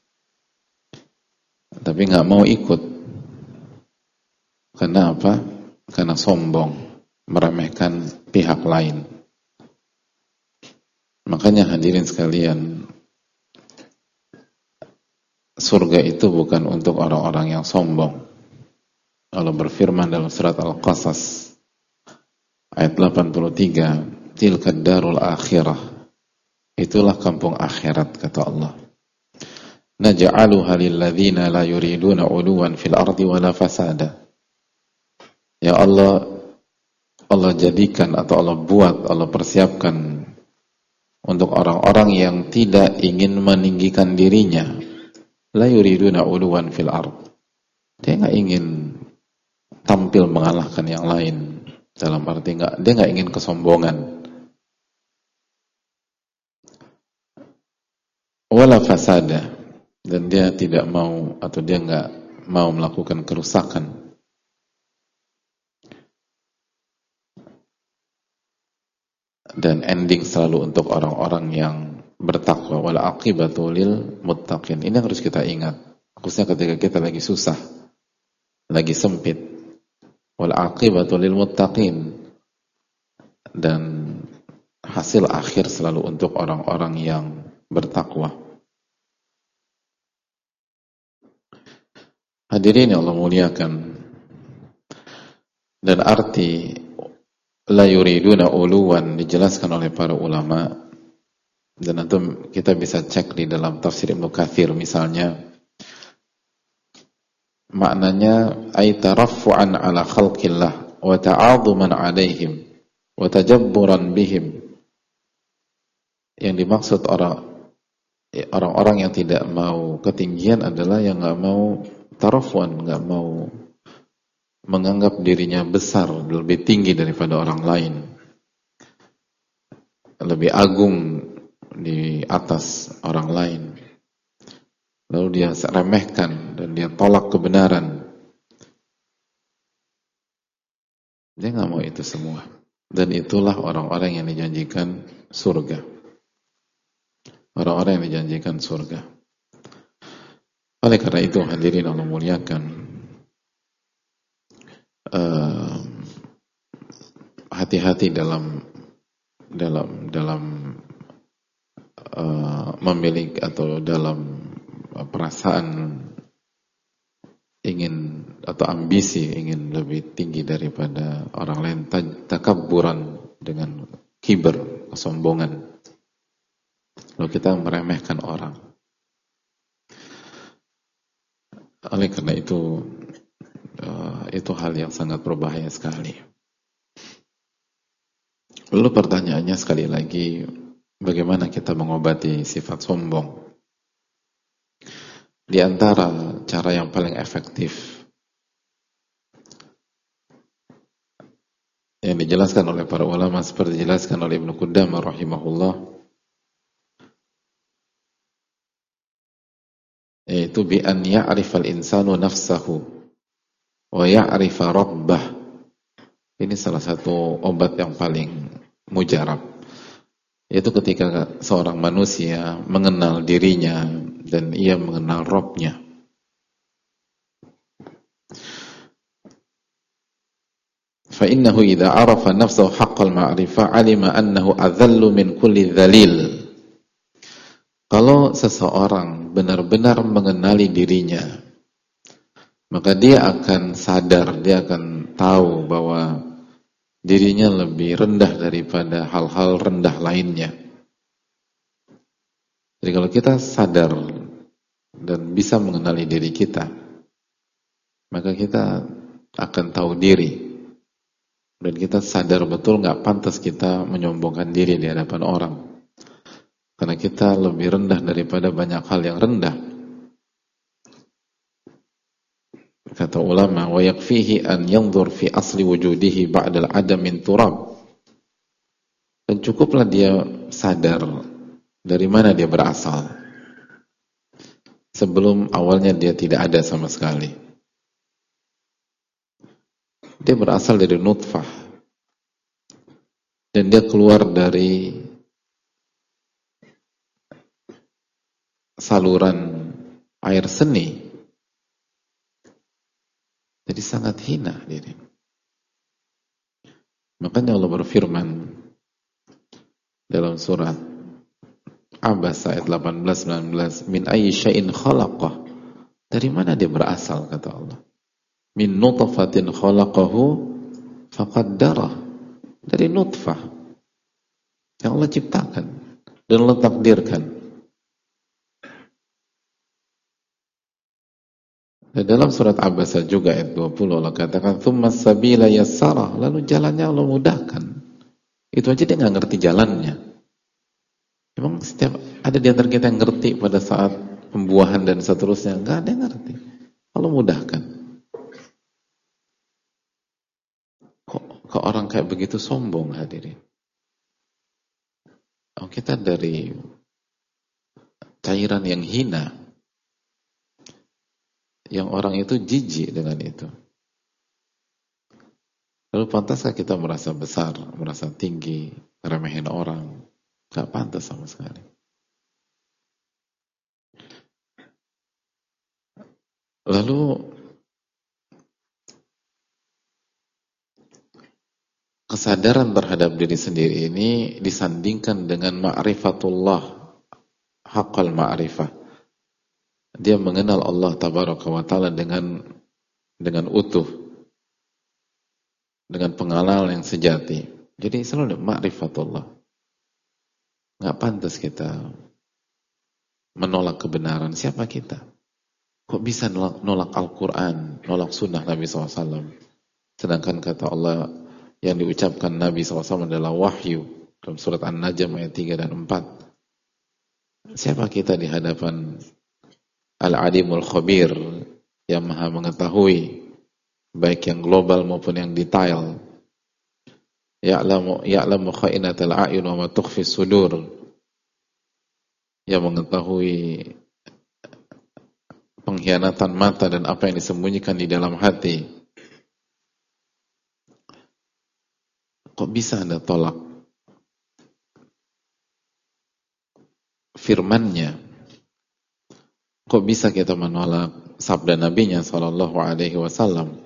Tapi nggak mau ikut. Karena apa? Karena sombong, meremehkan pihak lain. Makanya hadirin sekalian, surga itu bukan untuk orang-orang yang sombong. Allah berfirman dalam surat Al-Qasas ayat 83, tilkad darul akhirah, itulah kampung akhirat, kata Allah. Naj'aluha lilladzina la yuriduna 'uluwan fil ardi wala fasada. Ya Allah, Allah jadikan atau Allah buat, Allah persiapkan untuk orang-orang yang tidak ingin meninggikan dirinya. La yuriduna 'uluwan fil ard. Dia enggak ingin tampil mengalahkan yang lain. Dalam arti dia enggak ingin kesombongan. Wala fasada, dan dia tidak mau atau dia enggak mau melakukan kerusakan. Dan ending selalu untuk orang-orang yang bertakwa. Wal aqibatu lil muttaqin. Ini harus kita ingat, khususnya ketika kita lagi susah, lagi sempit. Wal aqibatu lil muttaqin. Dan hasil akhir selalu untuk orang-orang yang bertakwa. Hadirin yang Allah muliakan, dan arti la yuriduna uluwan dijelaskan oleh para ulama, dan nanti kita bisa cek di dalam tafsir Ibnu Katsir misalnya, maknanya ay taraffu'an ala khalqillah wa ta'adhuman 'alaihim wa tajabburan bihim. Yang dimaksud orang-orang yang tidak mau ketinggian adalah yang enggak mau taraffuan, enggak mau menganggap dirinya besar, lebih tinggi daripada orang lain, lebih agung di atas orang lain, lalu dia remehkan dan dia tolak kebenaran. Dia nggak mau itu semua, dan itulah orang-orang yang dijanjikan surga. Orang-orang yang dijanjikan surga. Oleh karena itu hadirin Allah muliakan, hati-hati dalam memiliki atau dalam perasaan ingin atau ambisi ingin lebih tinggi daripada orang lain, takabburan dengan kiber, kesombongan, lalu kita meremehkan orang. Oleh karena itu hal yang sangat berbahaya sekali. Lalu pertanyaannya sekali lagi, bagaimana kita mengobati sifat sombong? Di antara cara yang paling efektif yang dijelaskan oleh para ulama seperti dijelaskan oleh Ibnu Qudamah rahimahullah, yaitu bi an ya'rifal insanu nafsahu wa ya'rifa rabbah. Ini salah satu obat yang paling mujarab, yaitu ketika seorang manusia mengenal dirinya dan ia mengenal Rabb-nya. Fa innahu idza arafa nafsahu haqqal ma'rifah 'alima annahu adhallu min kulli dhalil. Kalau seseorang benar-benar mengenali dirinya, maka dia akan sadar, dia akan tahu bahwa dirinya lebih rendah daripada hal-hal rendah lainnya. Jadi kalau kita sadar dan bisa mengenali diri kita, maka kita akan tahu diri, dan kita sadar betul nggak pantas kita menyombongkan diri di hadapan orang, karena kita lebih rendah daripada banyak hal yang rendah. Kata ulama, wa yakfihi an yanzur fi asli wujudihi ba'dal adam min turab. Dan cukuplah dia sadar dari mana dia berasal, sebelum awalnya dia tidak ada sama sekali. Dia berasal dari nutfah. Dan dia keluar dari saluran air seni. Jadi sangat hina diri. Makanya Allah berfirman dalam surat Abasa ayat 18-19, min ayyi syai'in khalaqah. Dari mana dia berasal, kata Allah. Min nutfatin khalaqahu faqaddarah. Dari nutfah yang Allah ciptakan dan Allah takdirkan. Dan dalam surat Abasa juga ayat 20 Allah katakan tsumma sabila yassarah, lalu jalannya Allah mudahkan. Itu aja dia nggak ngerti jalannya. Memang setiap ada di antara kita yang ngerti pada saat pembuahan dan seterusnya, nggak ada yang ngerti. Allah mudahkan. Kok orang kayak begitu sombong hadirin? Oh, kita dari cairan yang hina, yang orang itu jijik dengan itu. Lalu pantaskah kita merasa besar, merasa tinggi, remehin orang? Gak pantas sama sekali. Lalu kesadaran terhadap diri sendiri ini disandingkan dengan ma'rifatullah, haqqal ma'rifah. Dia mengenal Allah tabaraka wa ta'ala dengan utuh, dengan pengenalan yang sejati. Jadi selalu ma'rifatullah. Nggak pantas kita menolak kebenaran. Siapa kita? Kok bisa nolak Al-Quran, nolak sunnah Nabi SAW? Sedangkan kata Allah yang diucapkan Nabi SAW adalah wahyu dalam surat An-Najm ayat 3 dan 4. Siapa kita di hadapan Al-Alimul Khabir yang maha mengetahui baik yang global maupun yang detail. Ya'lamu kha'inatal a'yun wa ma tukhfi sudur, yang mengetahui pengkhianatan mata dan apa yang disembunyikan di dalam hati. Kok bisa Anda tolak firman-Nya? Kok bisa kita menolak sabda Nabi-Nya sallallahu alaihi wasallam?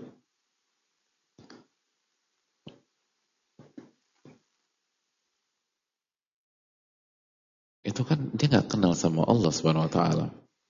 Itu kan dia nggak kenal sama Allah Subhanahu wa taala.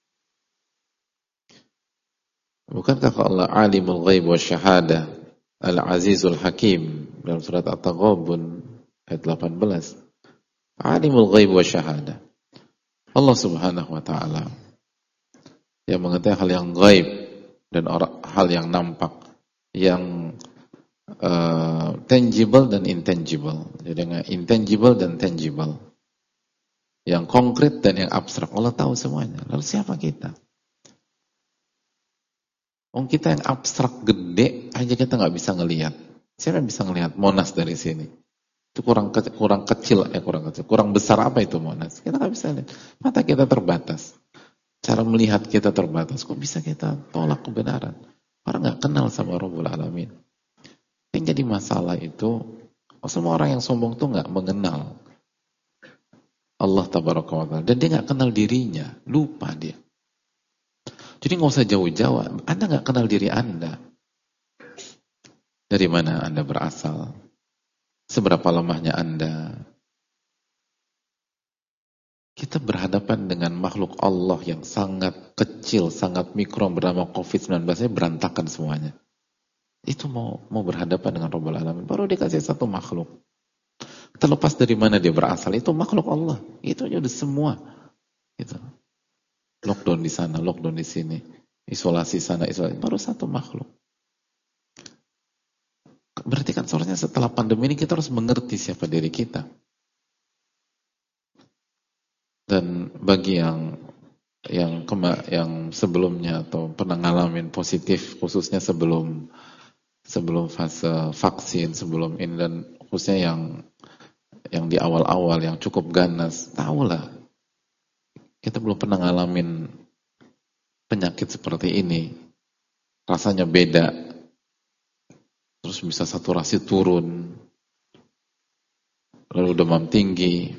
Bukankah Allah Alimul Ghaib wa Syahadah, Al-Azizul Hakim dalam surat At-Taghabun ayat 18. Alimul Ghaib wa Syahadah. Allah Subhanahu wa taala yang mengetahui hal yang gaib dan hal yang nampak, yang tangible dan intangible. Jadi intangible dan tangible. Yang konkret dan yang abstrak. Allah tahu semuanya. Lalu siapa kita? Kita yang abstrak gede aja kita nggak bisa ngelihat. Siapa yang bisa ngelihat Monas dari sini? Itu kurang besar apa itu Monas? Kita nggak bisa lihat. Mata kita terbatas. Cara melihat kita terbatas. Kok bisa kita tolak kebenaran? Orang nggak kenal sama Rabbul Alamin. Yang jadi masalah itu, semua orang yang sombong tuh nggak mengenal Allah tabaraka wa ta'ala, dan dia nggak kenal dirinya, lupa dia. Jadi nggak usah jauh-jauh. Anda nggak kenal diri Anda. Dari mana Anda berasal? Seberapa lemahnya Anda? Kita berhadapan dengan makhluk Allah yang sangat kecil, sangat mikro, bernama COVID-19, berantakan semuanya. Itu mau berhadapan dengan Rabbul Alamin, baru dikasih satu makhluk. Terlepas dari mana dia berasal, itu makhluk Allah. Itu aja udah semua. Gitu. Lockdown di sana, lockdown di sini, isolasi sana, isolasi, baru satu makhluk. Berarti kan seharusnya setelah pandemi ini kita harus mengerti siapa diri kita. Dan bagi yang sebelumnya atau pernah ngalamin positif, khususnya sebelum fase vaksin, sebelum ini, dan khususnya yang di awal-awal yang cukup ganas, tahulah kita belum pernah ngalamin penyakit seperti ini, rasanya beda. terus bisa saturasi turun, lalu demam tinggi,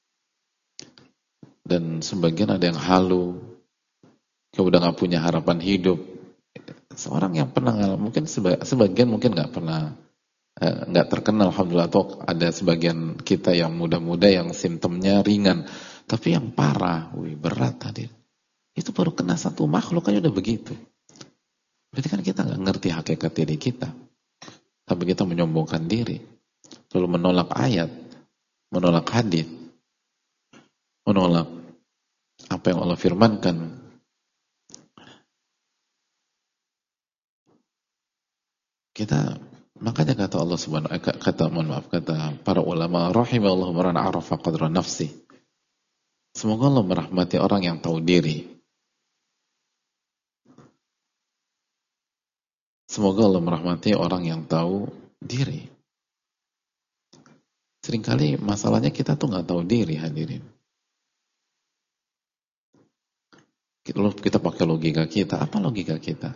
dan sebagian ada yang halu, udah nggak punya harapan hidup. Seorang yang pernah mungkin sebagian mungkin nggak pernah, nggak terkenal alhamdulillah, atau ada sebagian kita yang muda-muda yang simptomnya ringan, tapi yang parah, berat hadir. Itu baru kena satu makhluk aja udah begitu. Berarti kan kita nggak ngerti hakikat diri kita, tapi kita menyombongkan diri, lalu menolak ayat, menolak hadis, menolak apa yang Allah firmankan. Kita, makanya kata Allah subhanahu, kata para ulama, rahimallahu man arafa qadra nafsi. Semoga Allah merahmati orang yang tahu diri. Semoga Allah merahmati orang yang tahu diri. Seringkali masalahnya kita tuh nggak tahu diri, hadirin. Kita pakai logika kita. Apa logika kita?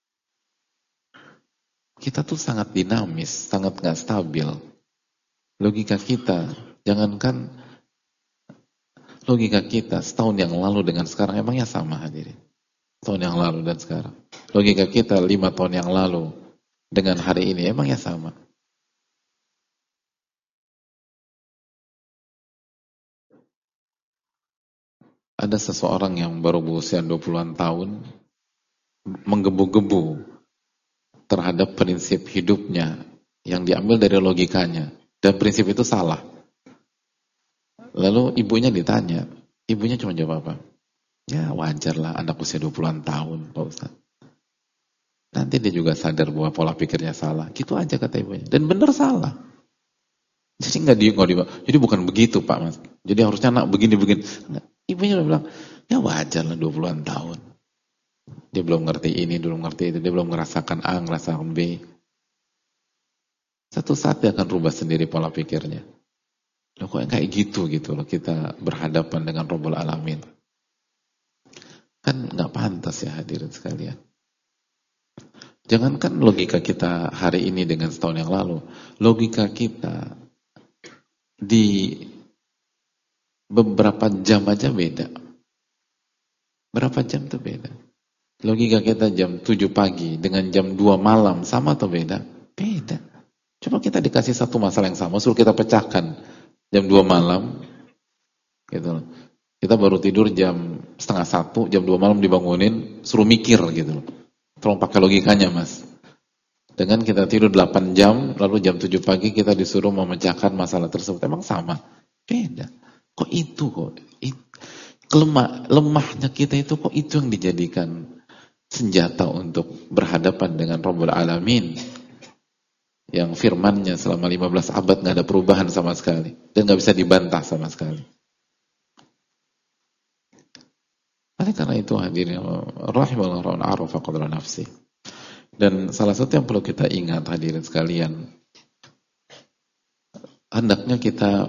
Kita tuh sangat dinamis, sangat nggak stabil. Logika kita, jangankan logika kita setahun yang lalu dengan sekarang emangnya sama, hadirin? Tahun yang lalu dan sekarang. Logika kita 5 tahun yang lalu dengan hari ini emangnya sama? Ada seseorang yang baru berusia 20-an tahun menggebu-gebu terhadap prinsip hidupnya yang diambil dari logikanya, dan prinsip itu salah. Lalu ibunya ditanya, ibunya cuma jawab apa? Ya wajar lah anak usia 20-an tahun, Pak Ustaz. Nanti dia juga sadar bahwa pola pikirnya salah. Gitu aja kata ibunya. Dan benar salah. Jadi jadi bukan begitu Pak Mas. Jadi harusnya anak begini-begini. Ibunya udah bilang, ya wajar lah 20-an tahun. Dia belum ngerti ini, belum ngerti itu. Dia belum ngerasakan A, ngerasakan B. Satu saat dia akan rubah sendiri pola pikirnya. Loh kok kayak gitu loh, kita berhadapan dengan Rabbul Alamin. Kan gak pantas ya hadirin sekalian. Jangankan logika kita hari ini dengan setahun yang lalu, logika kita di beberapa jam aja beda. Berapa jam tuh beda. Logika kita jam 7 pagi dengan jam 2 malam sama atau beda? Beda. Coba kita dikasih satu masalah yang sama, suruh kita pecahkan jam 2 malam, gitu. Kita baru tidur jam 12:30, jam 2 malam dibangunin, suruh mikir gitu. Tolong pakai logikanya Mas. Dengan kita tidur 8 jam, lalu jam 7 pagi kita disuruh memecahkan masalah tersebut. Emang sama? Beda. Kok itu kok? Lemahnya kita itu kok itu yang dijadikan senjata untuk berhadapan dengan Rabbul Alamin. Yang firmannya selama 15 abad gak ada perubahan sama sekali. Dan gak bisa dibantah sama sekali. Oleh karena itu hadirin rahimallahu arafa qadra nafsi. Dan salah satu yang perlu kita ingat hadirin sekalian, hendaknya kita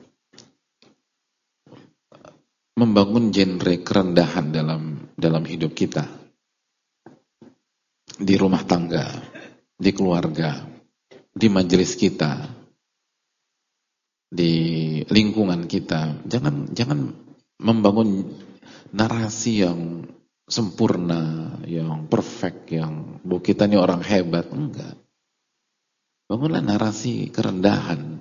membangun genre kerendahan dalam hidup kita. Di rumah tangga, di keluarga, di majelis kita, di lingkungan kita. Jangan membangun narasi yang sempurna, yang perfect, yang bahwa kita ini orang hebat. Enggak. Bangunlah narasi kerendahan.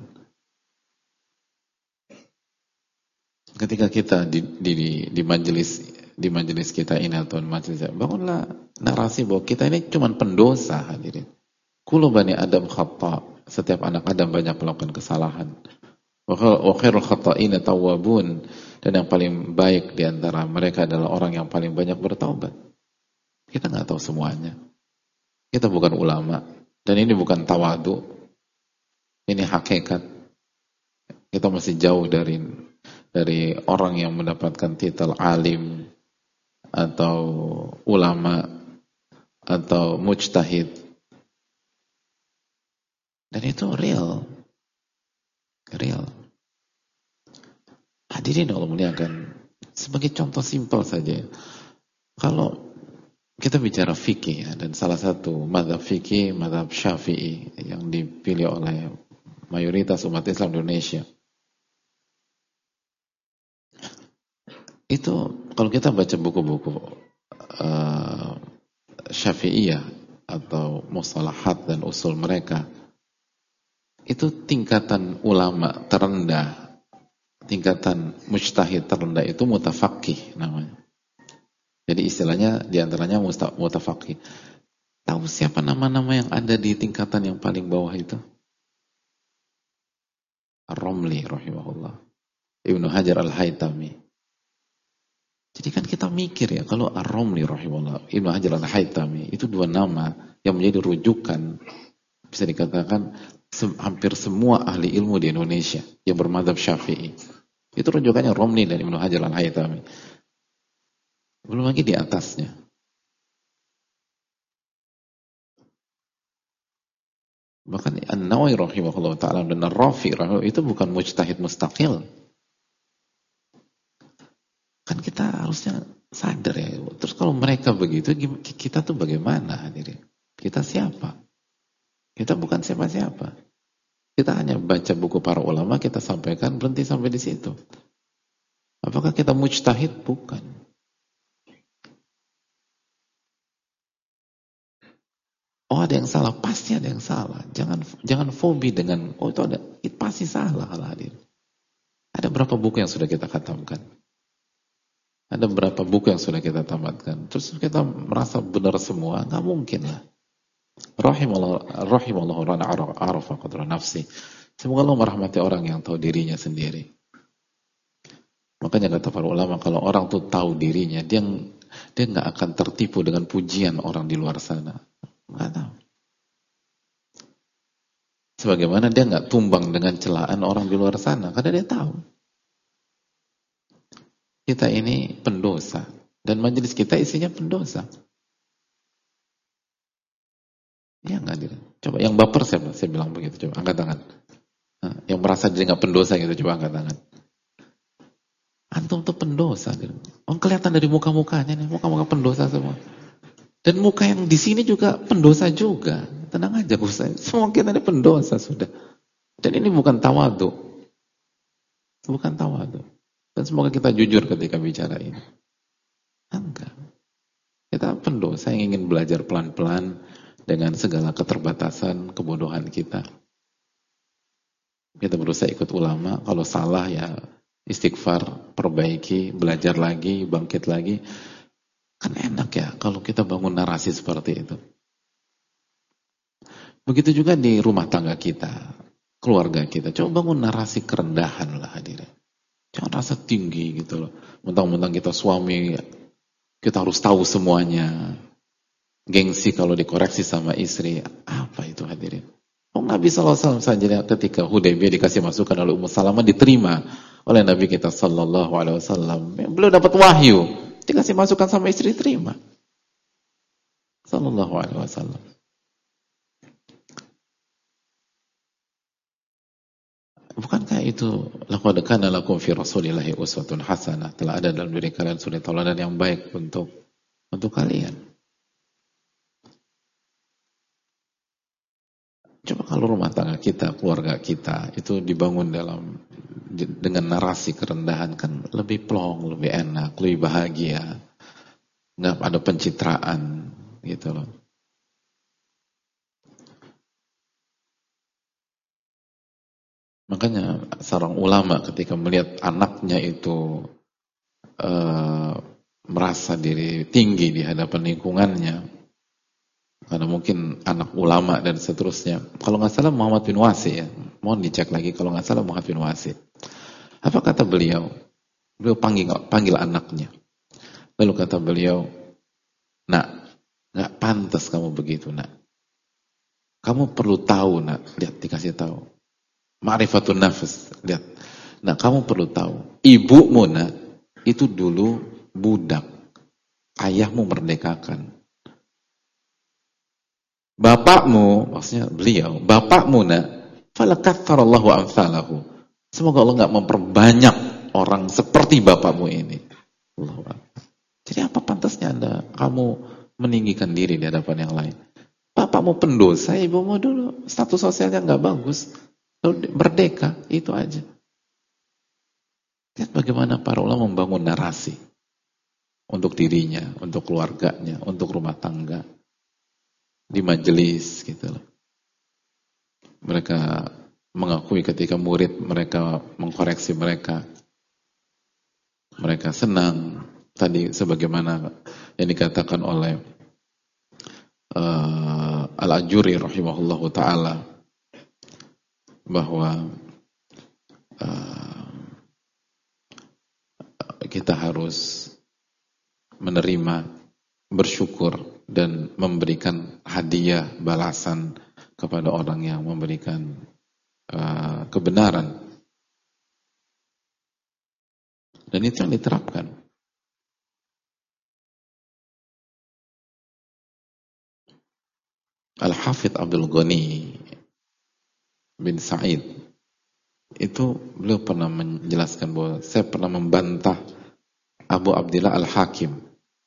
Ketika kita di majelis kita ini atau majelis, bangunlah narasi bahwa kita ini cuma pendosa, hadirin. Kullu bani Adam khata', setiap anak Adam banyak melakukan kesalahan. Wa khairul khata'ina tawwabun, dan yang paling baik di antara mereka adalah orang yang paling banyak bertaubat. Kita nggak tahu semuanya. Kita bukan ulama, dan ini bukan tawadu. Ini hakikat. Kita masih jauh dari orang yang mendapatkan titel alim atau ulama atau mujtahid. Dan itu real. Hadirin Allah muliakan. Sebagai contoh simpel saja. Kalau kita bicara fikih ya, dan salah satu mazhab fikih, mazhab Syafi'i yang dipilih oleh mayoritas umat Islam di Indonesia. Itu kalau kita baca buku-buku Syafi'iyah atau mustalahat dan usul mereka, itu tingkatan ulama terendah, tingkatan mujtahid terendah itu mutafaqih namanya. Jadi istilahnya diantaranya mutafaqih. Tahu siapa nama-nama yang ada di tingkatan yang paling bawah itu? Ar-Ramli rahimahullah, Ibnu Hajar al-Haytami. Jadi kan kita mikir ya, kalau Ar-Ramli rahimahullah, Ibnu Hajar al-Haytami, itu dua nama yang menjadi rujukan, bisa dikatakan hampir semua ahli ilmu di Indonesia yang bermadzhab Syafi'i. Itu rujukannya Ramli dan Ibnu Hajar al-Haytami. Belum lagi di atasnya. Bahkan An-Nawawi rahimahullah ta'ala dan Ar-Rafi rahimahullah itu bukan mujtahid mustaqil. Kan kita harusnya sadar ya. Terus kalau mereka begitu, kita tuh bagaimana hadirin? Kita siapa? Kita bukan siapa-siapa. Kita hanya baca buku para ulama, kita sampaikan, berhenti sampai di situ. Apakah kita mujtahid? Bukan. Oh ada yang salah, pasti ada yang salah. Jangan fobi dengan oh itu ada, itu pasti salah hadir. Ada berapa buku yang sudah kita khatamkan? Ada berapa buku yang sudah kita tamatkan? Terus kita merasa benar semua? Nggak mungkin lah. Rahimallahu man arafa qadra nafsi. Semoga Allah merahmati orang yang tahu dirinya sendiri. Makanya kata para ulama, kalau orang tuh tahu dirinya, dia nggak akan tertipu dengan pujian orang di luar sana. Nggak tahu. Sebagaimana dia nggak tumbang dengan celaan orang di luar sana, karena dia tahu kita ini pendosa dan majelis kita isinya pendosa. Ya nggak dia. Coba yang baper saya bilang begitu, coba angkat tangan. Nah, yang merasa dia nggak pendosa gitu, coba angkat tangan. Antum tuh pendosa, gitu. Oh kelihatan dari muka-mukanya nih, muka-muka pendosa semua. Dan muka yang di sini juga pendosa juga. Tenang aja Ustaz. Semua kita ini pendosa sudah. Dan ini bukan tawadhu. Bukan tawadhu. Dan semoga kita jujur ketika bicara ini. Enggak. Kita pendosa yang ingin belajar pelan-pelan dengan segala keterbatasan, kebodohan kita. Kita berusaha ikut ulama. Kalau salah ya istighfar, perbaiki, belajar lagi, bangkit lagi. Kan enak ya kalau kita bangun narasi seperti itu. Begitu juga di rumah tangga kita, keluarga kita. Coba bangun narasi kerendahan lah hadirin. Jangan rasa tinggi gitu loh. Mentang-mentang kita suami, kita harus tahu semuanya. Gengsi kalau dikoreksi sama istri. Apa itu hadirin? Oh Nabi SAW saja ketika Hudaybiyah dikasih masukan oleh Ummu Salamah diterima oleh Nabi kita SAW. Beliau dapat wahyu. Dikasih masukan sama istri, terima. Sallallahu alaihi wasallam. Bukankah itu laqad kana lakum fi Rasulillahi uswatun hasanah, telah ada dalam diri kalian suri tauladan yang baik untuk kalian. Coba kalau rumah tangga kita, keluarga kita itu dibangun dengan narasi kerendahan, kan lebih plong, lebih enak, lebih bahagia. Nggak ada pencitraan gitu loh. Makanya seorang ulama ketika melihat anaknya itu merasa diri tinggi di hadapan lingkungannya, karena mungkin anak ulama dan seterusnya. Kalau nggak salah Muhammad bin Wasi ya, mohon dicek lagi kalau nggak salah Muhammad bin Wasi. Apa kata beliau? Beliau panggil anaknya. Lalu kata beliau, nak, nggak pantas kamu begitu nak. Kamu perlu tahu nak, lihat dikasih tahu. Ma'rifatun nafs, lihat. Nah kamu perlu tahu, ibumu nak, itu dulu budak. Ayahmu merdekakan. Bapakmu, maksudnya beliau, bapakmu nak, falakatharallahu amsalahu. Semoga Allah nggak memperbanyak orang seperti bapakmu ini. Jadi apa pantasnya kamu meninggikan diri di hadapan yang lain. Bapakmu pendosa, ibumu dulu status sosialnya nggak bagus, lalu merdeka, itu aja. Lihat bagaimana para ulama membangun narasi untuk dirinya, untuk keluarganya, untuk rumah tangga, di majelis gitu loh. Mereka mengakui ketika murid mereka mengkoreksi mereka senang. Tadi sebagaimana yang dikatakan oleh Al-Ajuri rahimahullahu ta'ala, bahwa kita harus menerima, bersyukur, dan memberikan hadiah balasan kepada orang yang memberikan kebenaran. Dan itu yang diterapkan. Al-Hafidh Abdul Ghani bin Sa'id itu beliau pernah menjelaskan bahwa saya pernah membantah Abu Abdillah Al-Hakim.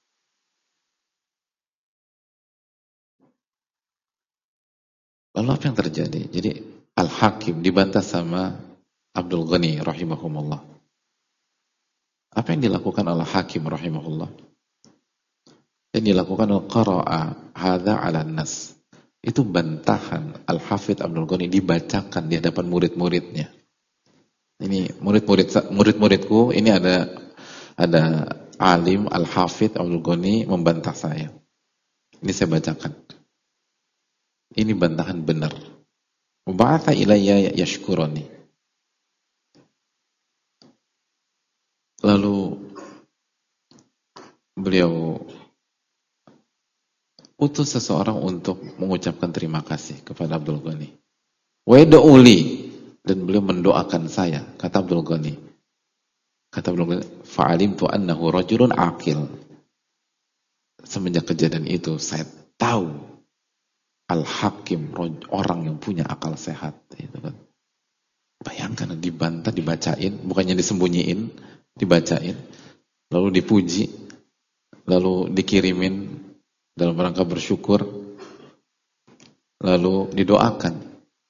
Lalu apa yang terjadi? Jadi Al-Hakim dibantah sama Abdul Ghani rahimahumullah. Apa yang dilakukan Al-Hakim rahimahullah? Yang dilakukan al-qara'a hadza 'ala nas. Itu bantahan Al-Hafidh Abdul Ghani dibacakan di hadapan murid-muridnya. Ini murid-muridku, ini ada alim Al-Hafidh Abdul Ghani membantah saya. Ini saya bacakan. Ini bantahan benar. Ba'atha ilayya yashkurani. Lalu beliau utus seseorang untuk mengucapkan terima kasih kepada Abdul Ghani. Wa yad'uli, dan beliau mendoakan saya, kata Abdul Ghani. Kata Abdul Ghani, fa'alimtu annahu rajulun aqil. Semenjak kejadian itu saya tahu Al-Hakim orang yang punya akal sehat, itu kan. Bayangkan dibantah, dibacain, bukannya disembunyiin, dibacain, lalu dipuji, lalu dikirimin dalam rangka bersyukur, lalu didoakan.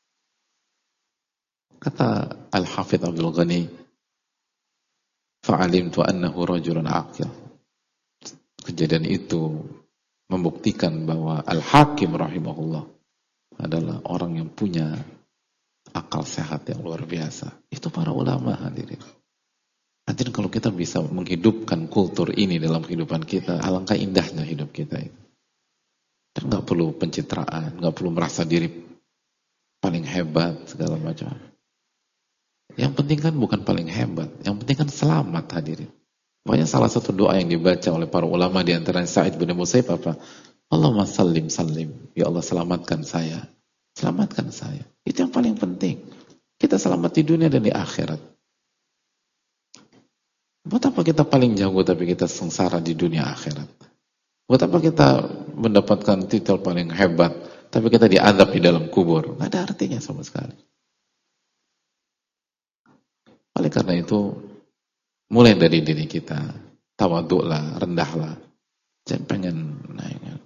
Kata Al-Hafidh Abdul Ghani, fa'alimtu annahu rajulun aqil. Kejadian itu membuktikan bahwa Al-Hakim rahimahullah adalah orang yang punya akal sehat yang luar biasa. Itu para ulama, hadirin. Hadirin, kalau kita bisa menghidupkan kultur ini dalam kehidupan kita, alangkah indahnya hidup kita itu. Dan gak perlu pencitraan, gak perlu merasa diri paling hebat, segala macam. Yang penting kan bukan paling hebat, yang penting kan selamat, hadirin. Makanya salah satu doa yang dibaca oleh para ulama di antara Sa'id bin Musayyib apa? Allahumma sallim sallim. Ya Allah, selamatkan saya. Selamatkan saya. Itu yang paling penting. Kita selamat di dunia dan di akhirat. Buat apa kita paling jago tapi kita sengsara di dunia akhirat? Buat apa kita mendapatkan titel paling hebat tapi kita diazab di dalam kubur? Nggak ada artinya sama sekali. Oleh karena itu, mulai dari diri kita, tawaduklah, rendahlah. Jangan pengen naik.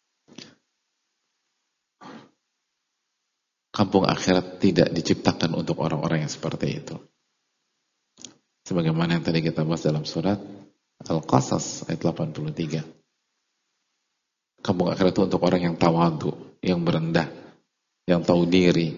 Kampung akhirat tidak diciptakan untuk orang-orang yang seperti itu. Sebagaimana yang tadi kita bahas dalam surat Al-Qasas ayat 83. Kampung akhirat itu untuk orang yang tawadu, yang berendah, yang tahu diri,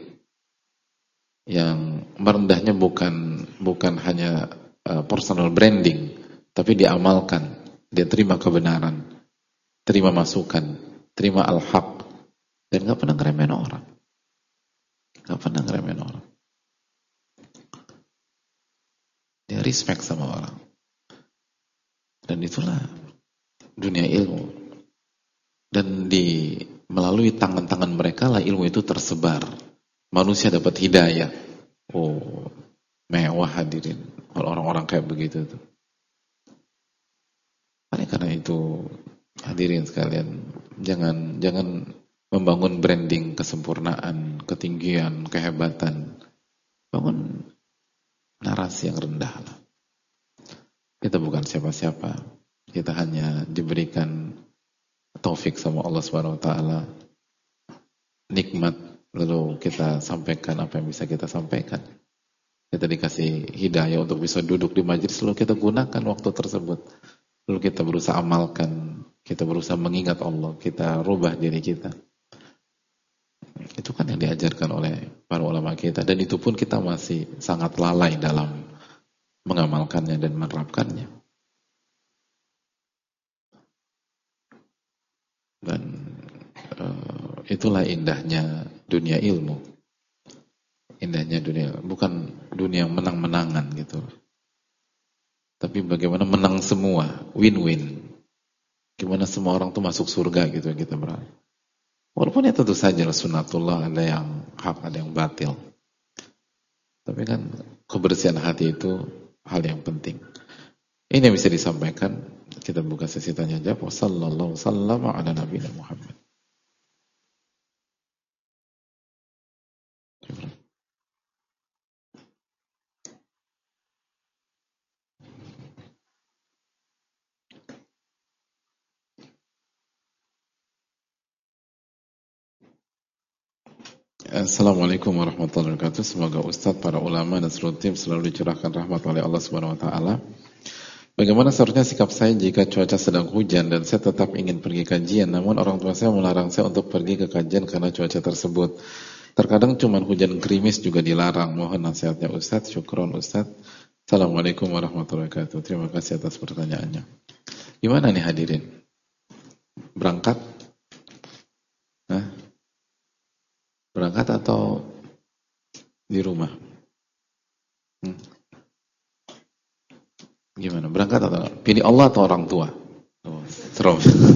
yang merendahnya bukan hanya personal branding, tapi diamalkan, dia terima kebenaran, terima masukan, terima al-haq, dan gak pernah ngeremehin orang. Gak pernah ngeremehin orang. Dia respect sama orang. Dan itulah dunia ilmu. Dan melalui tangan-tangan mereka lah ilmu itu tersebar. Manusia dapat hidayah. Oh, mewah, hadirin. Kalau orang-orang kayak begitu tuh. Karena itu, hadirin sekalian, jangan membangun branding kesempurnaan, ketinggian, kehebatan. Bangun narasi yang rendah lah. Kita bukan siapa-siapa. Kita hanya diberikan taufik sama Allah Subhanahu wa taala, nikmat, lalu kita sampaikan apa yang bisa kita sampaikan. Kita dikasih hidayah untuk bisa duduk di majelis, lalu kita gunakan waktu tersebut. Lalu kita berusaha amalkan, kita berusaha mengingat Allah, kita rubah diri kita. Itu kan yang diajarkan oleh para ulama kita, dan itu pun kita masih sangat lalai dalam mengamalkannya dan menerapkannya. Dan itulah indahnya dunia ilmu. Indahnya dunia, bukan dunia yang menang-menangan gitu, tapi bagaimana menang semua, win-win. Gimana semua orang tuh masuk surga gitu yang kita berharap. Walaupun ya tentu saja sunnatullah, ada yang hak, ada yang batil. Tapi kan kebersihan hati itu hal yang penting. Ini yang bisa disampaikan. Kita buka sesi tanya jawab. Wassallallahu wasallam ala nabiyina Muhammad. Assalamualaikum warahmatullahi wabarakatuh. Semoga Ustadz, para ulama dan seluruh tim selalu dicurahkan rahmat oleh Allah Subhanahu wa taala. Bagaimana seharusnya sikap saya jika cuaca sedang hujan dan saya tetap ingin pergi kajian, namun orang tua saya melarang saya untuk pergi ke kajian karena cuaca tersebut. Terkadang cuma hujan gerimis juga dilarang. Mohon nasihatnya Ustadz. Syukron Ustadz. Assalamualaikum warahmatullahi wabarakatuh. Terima kasih atas pertanyaannya. Gimana nih hadirin? Berangkat? Hah? Berangkat atau di rumah? Gimana? Berangkat atau pilih Allah atau orang tua? Oh, serem.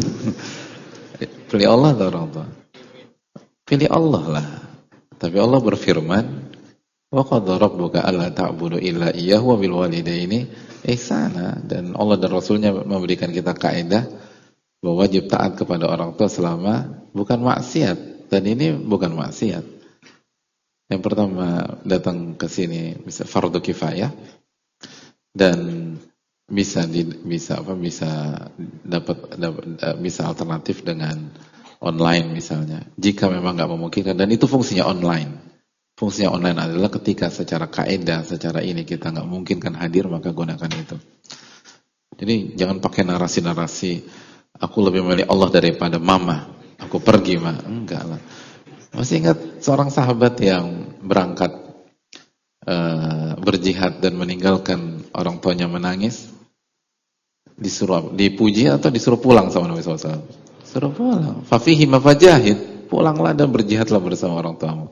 Pilih Allah atau orang tua? Pilih Allah lah. Tapi Allah berfirman, wa qadha rabbuka alla ta'budu illa iyyahu wa bil walidaini ihsana. Dan Allah dan Rasulnya memberikan kita kaidah bahwa wajib taat kepada orang tua selama bukan maksiat. Dan ini bukan maksiat. Yang pertama, datang ke sini bisa fardu kifayah dan bisa alternatif dengan online misalnya. Jika memang nggak memungkinkan, dan itu fungsinya online. Fungsinya online adalah ketika secara kaidah, secara ini kita nggak memungkinkan hadir, maka gunakan itu. Jadi jangan pakai narasi-narasi aku lebih memilih Allah daripada mama. Aku pergi mah, enggak lah. Masih ingat seorang sahabat yang berangkat berjihad dan meninggalkan orang tuanya menangis, dipuji atau disuruh pulang sama Nabi SAW? Suruh pulang. Fafihi mafajahid, pulanglah dan berjihadlah bersama orang tuamu.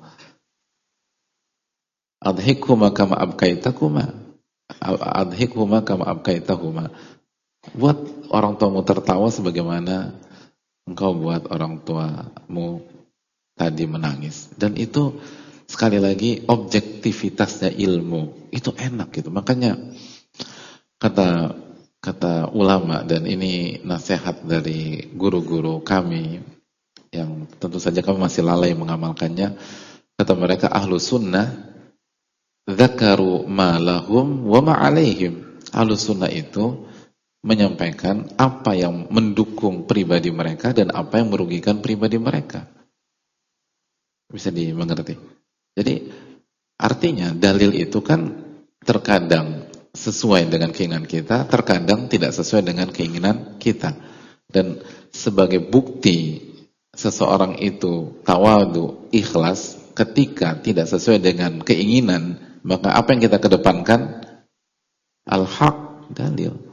Adhikhuma kama abkaitakuma, adhikhuma kama abkaitahuma. Buat orang tuamu tertawa sebagaimana engkau buat orang tuamu tadi menangis. Dan itu sekali lagi objektivitasnya ilmu itu enak gitu. Makanya kata ulama, dan ini nasihat dari guru-guru kami yang tentu saja kami masih lalai mengamalkannya. Kata mereka, ahlu sunnah dzakaru ma lahum wa ma alaihim. Ahlu sunnah itu menyampaikan apa yang mendukung pribadi mereka dan apa yang merugikan pribadi mereka. Bisa dimengerti. Jadi artinya dalil itu kan terkadang sesuai dengan keinginan kita, terkadang tidak sesuai dengan keinginan kita. Dan sebagai bukti seseorang itu tawadu, ikhlas, ketika tidak sesuai dengan keinginan, maka apa yang kita kedepankan? Al-haq, dalil.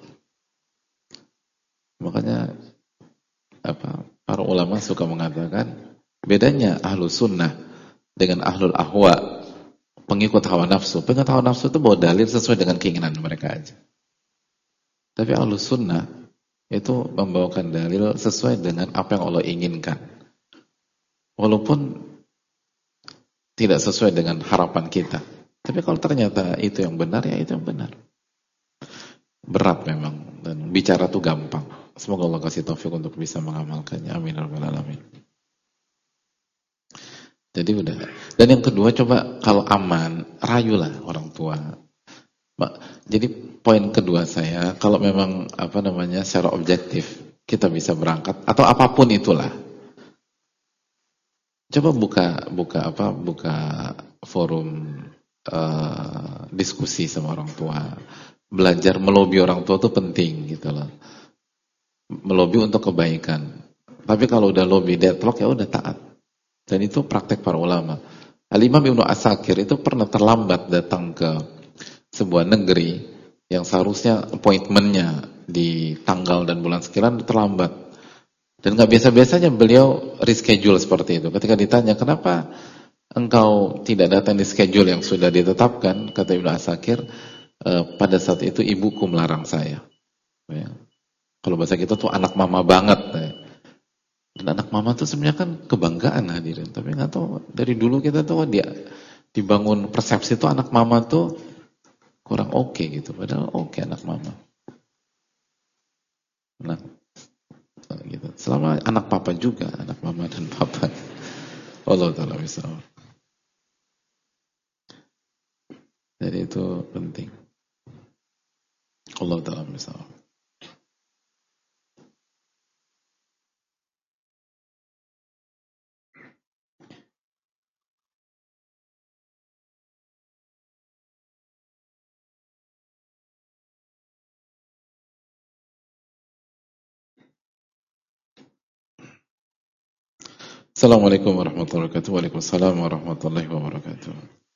Makanya para ulama suka mengatakan bedanya ahlu sunnah dengan ahlul ahwa, pengikut hawa nafsu. Pengikut hawa nafsu itu bawa dalil sesuai dengan keinginan mereka aja. Tapi ahlu sunnah itu membawakan dalil sesuai dengan apa yang Allah inginkan, walaupun tidak sesuai dengan harapan kita. Tapi kalau ternyata itu yang benar, ya itu yang benar. Berat memang, dan bicara tuh gampang. Semoga Allah kasih taufik untuk bisa mengamalkannya. Amin ya rabbal alamin. Jadi udah. Dan yang kedua, coba kalau aman, rayulah orang tua. Jadi poin kedua saya, kalau memang secara objektif kita bisa berangkat atau apapun itulah. Coba buka forum diskusi sama orang tua. Belajar melobi orang tua itu penting gitu loh. Melobi untuk kebaikan. Tapi kalau udah lobby deadlock ya udah taat. Dan itu praktek para ulama. Al-Imam Ibnu Asakir itu pernah terlambat datang ke sebuah negeri yang seharusnya appointmentnya di tanggal dan bulan sekian terlambat. Dan nggak biasa-biasanya beliau reschedule seperti itu. Ketika ditanya, kenapa engkau tidak datang di schedule yang sudah ditetapkan, kata Ibnu Asakir, pada saat itu ibuku melarang saya. Ya. Kalau bahasa kita tuh anak mama banget. Ya. Dan anak mama tuh sebenarnya kan kebanggaan hadirin. Tapi nggak tahu, dari dulu kita tuh dia dibangun persepsi tuh anak mama tuh kurang oke gitu. Padahal oke anak mama. Nah, gitu. Selama anak papa juga, anak mama dan papa. Allah Ta'ala bisa. Jadi itu penting. Allah Ta'ala bisa. Assalamualaikum warahmatullahi wabarakatuh. Waalaikumsalam warahmatullahi wabarakatuh.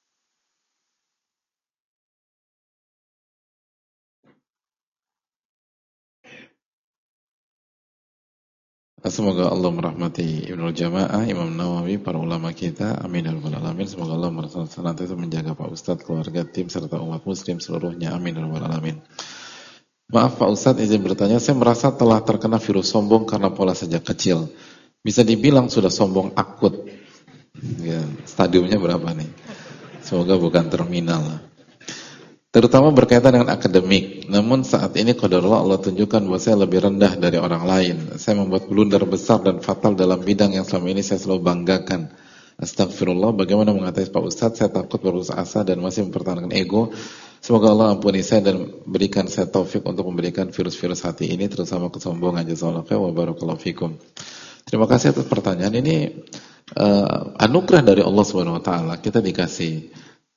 Semoga Allah merahmati Ibnul Jamaah, Imam Nawawi, para ulama kita. Amin ya rabbal alamin. Semoga Allah senantiasa menjaga Pak Ustadz, keluarga, tim serta umat muslim seluruhnya. Amin ya rabbal alamin. Maaf Pak Ustadz, izin bertanya, saya merasa telah terkena virus sombong karena pola sejak kecil. Bisa dibilang sudah sombong akut. Ya, stadiumnya berapa nih? Semoga bukan terminal. Terutama berkaitan dengan akademik. Namun saat ini qadarullah Allah tunjukkan bahwa saya lebih rendah dari orang lain. Saya membuat blunder besar dan fatal dalam bidang yang selama ini saya selalu banggakan. Astagfirullah, bagaimana mengatasi Pak Ustadz? Saya takut berputus asa dan masih mempertahankan ego. Semoga Allah ampuni saya dan berikan saya taufik untuk memberikan virus-virus hati ini, terutama kesombongan. Jazakallahu khairan wa barakallahu fikum. Terima kasih atas pertanyaan ini. Anugerah dari Allah Subhanahu wa taala. Kita dikasih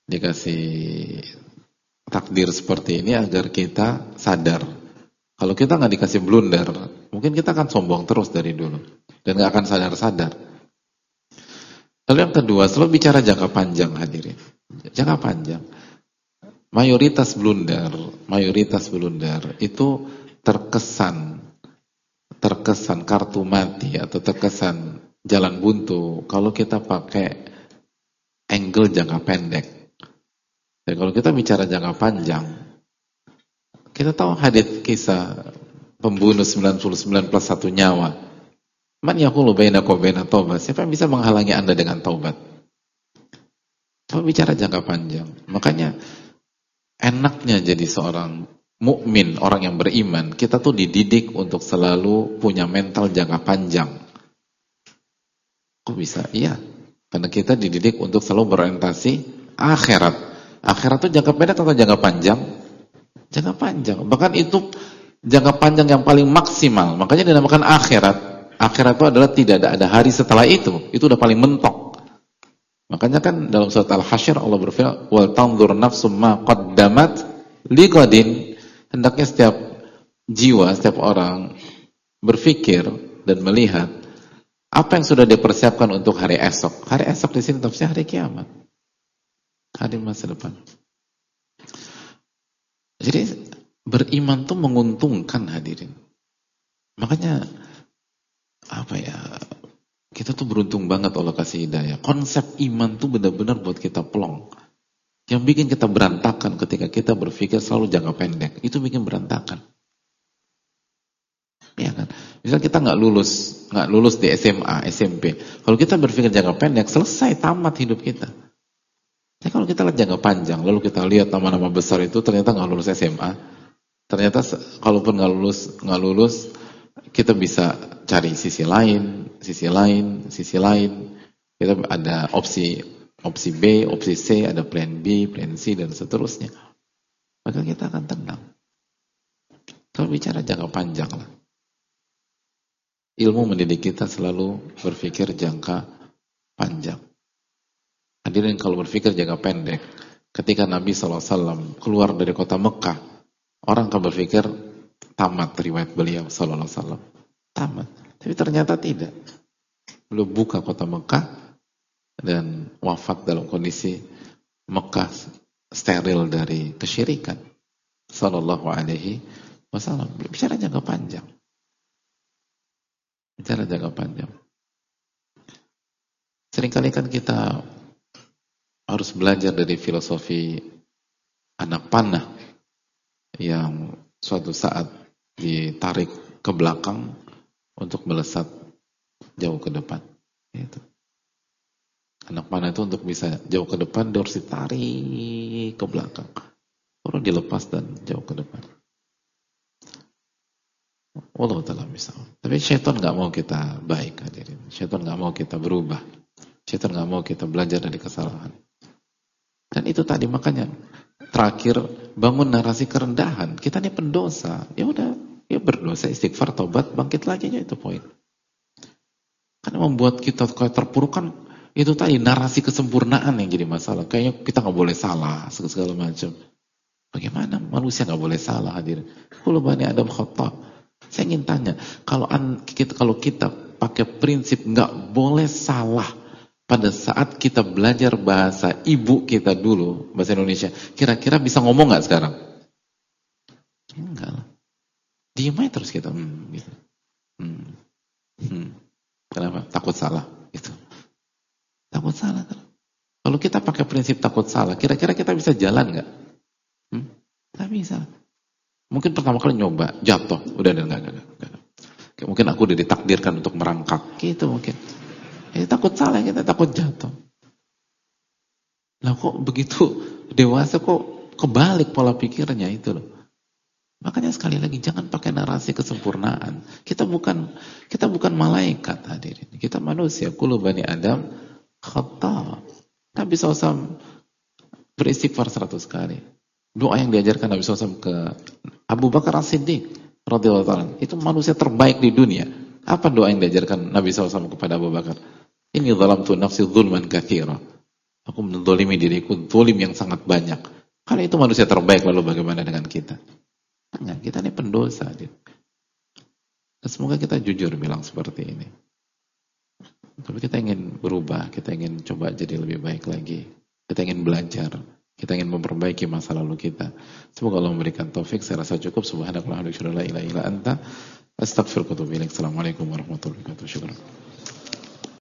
takdir seperti ini agar kita sadar. Kalau kita nggak dikasih blunder, mungkin kita akan sombong terus dari dulu dan nggak akan sadar-sadar. Lalu yang kedua, selalu bicara jangka panjang hadirin. Jangka panjang. Mayoritas blunder itu terkesan kartu mati atau terkesan jalan buntu kalau kita pakai angle jangka pendek. Dan kalau kita bicara jangka panjang, kita tahu hadits kisah pembunuh 99 plus 1 nyawa. Man yaqulu bainaka wa baina taubat? Siapa yang bisa menghalangi Anda dengan taubat? Kalau bicara jangka panjang, makanya enaknya jadi seorang mukmin, orang yang beriman, kita tuh dididik untuk selalu punya mental jangka panjang. Kok bisa? Iya, karena kita dididik untuk selalu berorientasi akhirat. Akhirat itu jangka pendek atau jangka panjang? Jangka panjang. Bahkan itu jangka panjang yang paling maksimal. Makanya dinamakan akhirat. Akhirat itu adalah tidak ada hari setelah itu. Itu udah paling mentok. Makanya kan dalam surat Al-Hasyr Allah berfirman, "Wal tanzur nafsum ma qaddamat liqadin." Hendaknya setiap jiwa, setiap orang berpikir dan melihat apa yang sudah dipersiapkan untuk hari esok. Hari esok di sini tafsirnya hari kiamat. Hari masa depan. Jadi beriman tuh menguntungkan hadirin. Makanya kita tuh beruntung banget Allah kasih hidayah. Konsep iman tuh benar-benar buat kita plong. Yang bikin kita berantakan ketika kita berpikir selalu jangka pendek. Itu bikin berantakan. Ya kan? Misal kita nggak lulus di SMA, SMP. Kalau kita berpikir jangka pendek, selesai, tamat hidup kita. Tapi kalau kita lihat jangka panjang, lalu kita lihat nama-nama besar itu ternyata nggak lulus SMA. Ternyata kalaupun nggak lulus, kita bisa cari sisi lain. Kita ada opsi B, opsi C, ada plan B, plan C, dan seterusnya. Maka kita akan tenang. Kalau bicara jangka panjang lah. Ilmu mendidik kita selalu berpikir jangka panjang. Hadirin, kalau berpikir jangka pendek, ketika Nabi SAW keluar dari kota Mekah, orang akan berpikir tamat riwayat beliau SAW. Tamat. Tapi ternyata tidak. Beliau buka kota Mekah dan wafat dalam kondisi Mekah steril dari kesyirikan. Sallallahu alaihi wasallam. Bicara jangka panjang. Bicara jangka panjang. Seringkali kan kita harus belajar dari filosofi anak panah yang suatu saat ditarik ke belakang untuk melesat jauh ke depan. Itu. Anak panah itu untuk bisa jauh ke depan dia harus ditarik ke belakang, baru dilepas dan jauh ke depan. Wallahu ta'ala misal. Tapi syaitan nggak mau kita baik, hadirin. Syaitan nggak mau kita berubah. Syaitan nggak mau kita belajar dari kesalahan. Dan itu tadi makanya terakhir bangun narasi kerendahan. Kita ini pendosa. Ya udah, ya berdosa, istighfar, tobat, bangkit lagi aja, itu poin. Karena membuat kita terpuruk kan itu tadi narasi kesempurnaan yang jadi masalah. Kayaknya kita nggak boleh salah segala macam. Bagaimana manusia nggak boleh salah, hadirin? Kullu bani Adam khata'. Saya ingin tanya, kalau kita pakai prinsip nggak boleh salah pada saat kita belajar bahasa ibu kita dulu, bahasa Indonesia, kira-kira bisa ngomong nggak sekarang? Enggak lah. Diam aja terus kita. Gitu. Kenapa? Takut salah. Gitu. Takut salah. Kalau kita pakai prinsip takut salah, kira-kira kita bisa jalan nggak? Nggak bisa. Mungkin pertama kali nyoba, jatuh. Udah enggak. Mungkin aku udah ditakdirkan untuk merangkak. Gitu mungkin. Takut salah, kita takut jatuh. Lah kok begitu dewasa kok kebalik pola pikirnya itu loh. Makanya sekali lagi jangan pakai narasi kesempurnaan. Kita bukan malaikat, hadirin. Kita manusia, kullu bani Adam khata'. Nabi SAW beristighfar 100 kali. Doa yang diajarkan Nabi SAW ke Abu Bakar As-Siddiq radhiyallahu ta'ala, itu manusia terbaik di dunia. Apa doa yang diajarkan Nabi SAW kepada Abu Bakar? Ini zalamtu nafsi zulman katsira. Aku menzalimi diriku zalim yang sangat banyak. Kalau itu manusia terbaik, lalu bagaimana dengan kita? Enggak, kita ini pendosa. Semoga kita jujur bilang seperti ini. Tapi kita ingin berubah, kita ingin coba jadi lebih baik lagi. Kita ingin belajar, kita ingin memperbaiki masa lalu kita. Semoga Allah memberikan taufik. Saya rasa cukup. Subhanakallahumma wa bihamdika, la ilaha illa anta, astaghfiruka wa atubu ilaik. Assalamualaikum warahmatullahi wabarakatuh.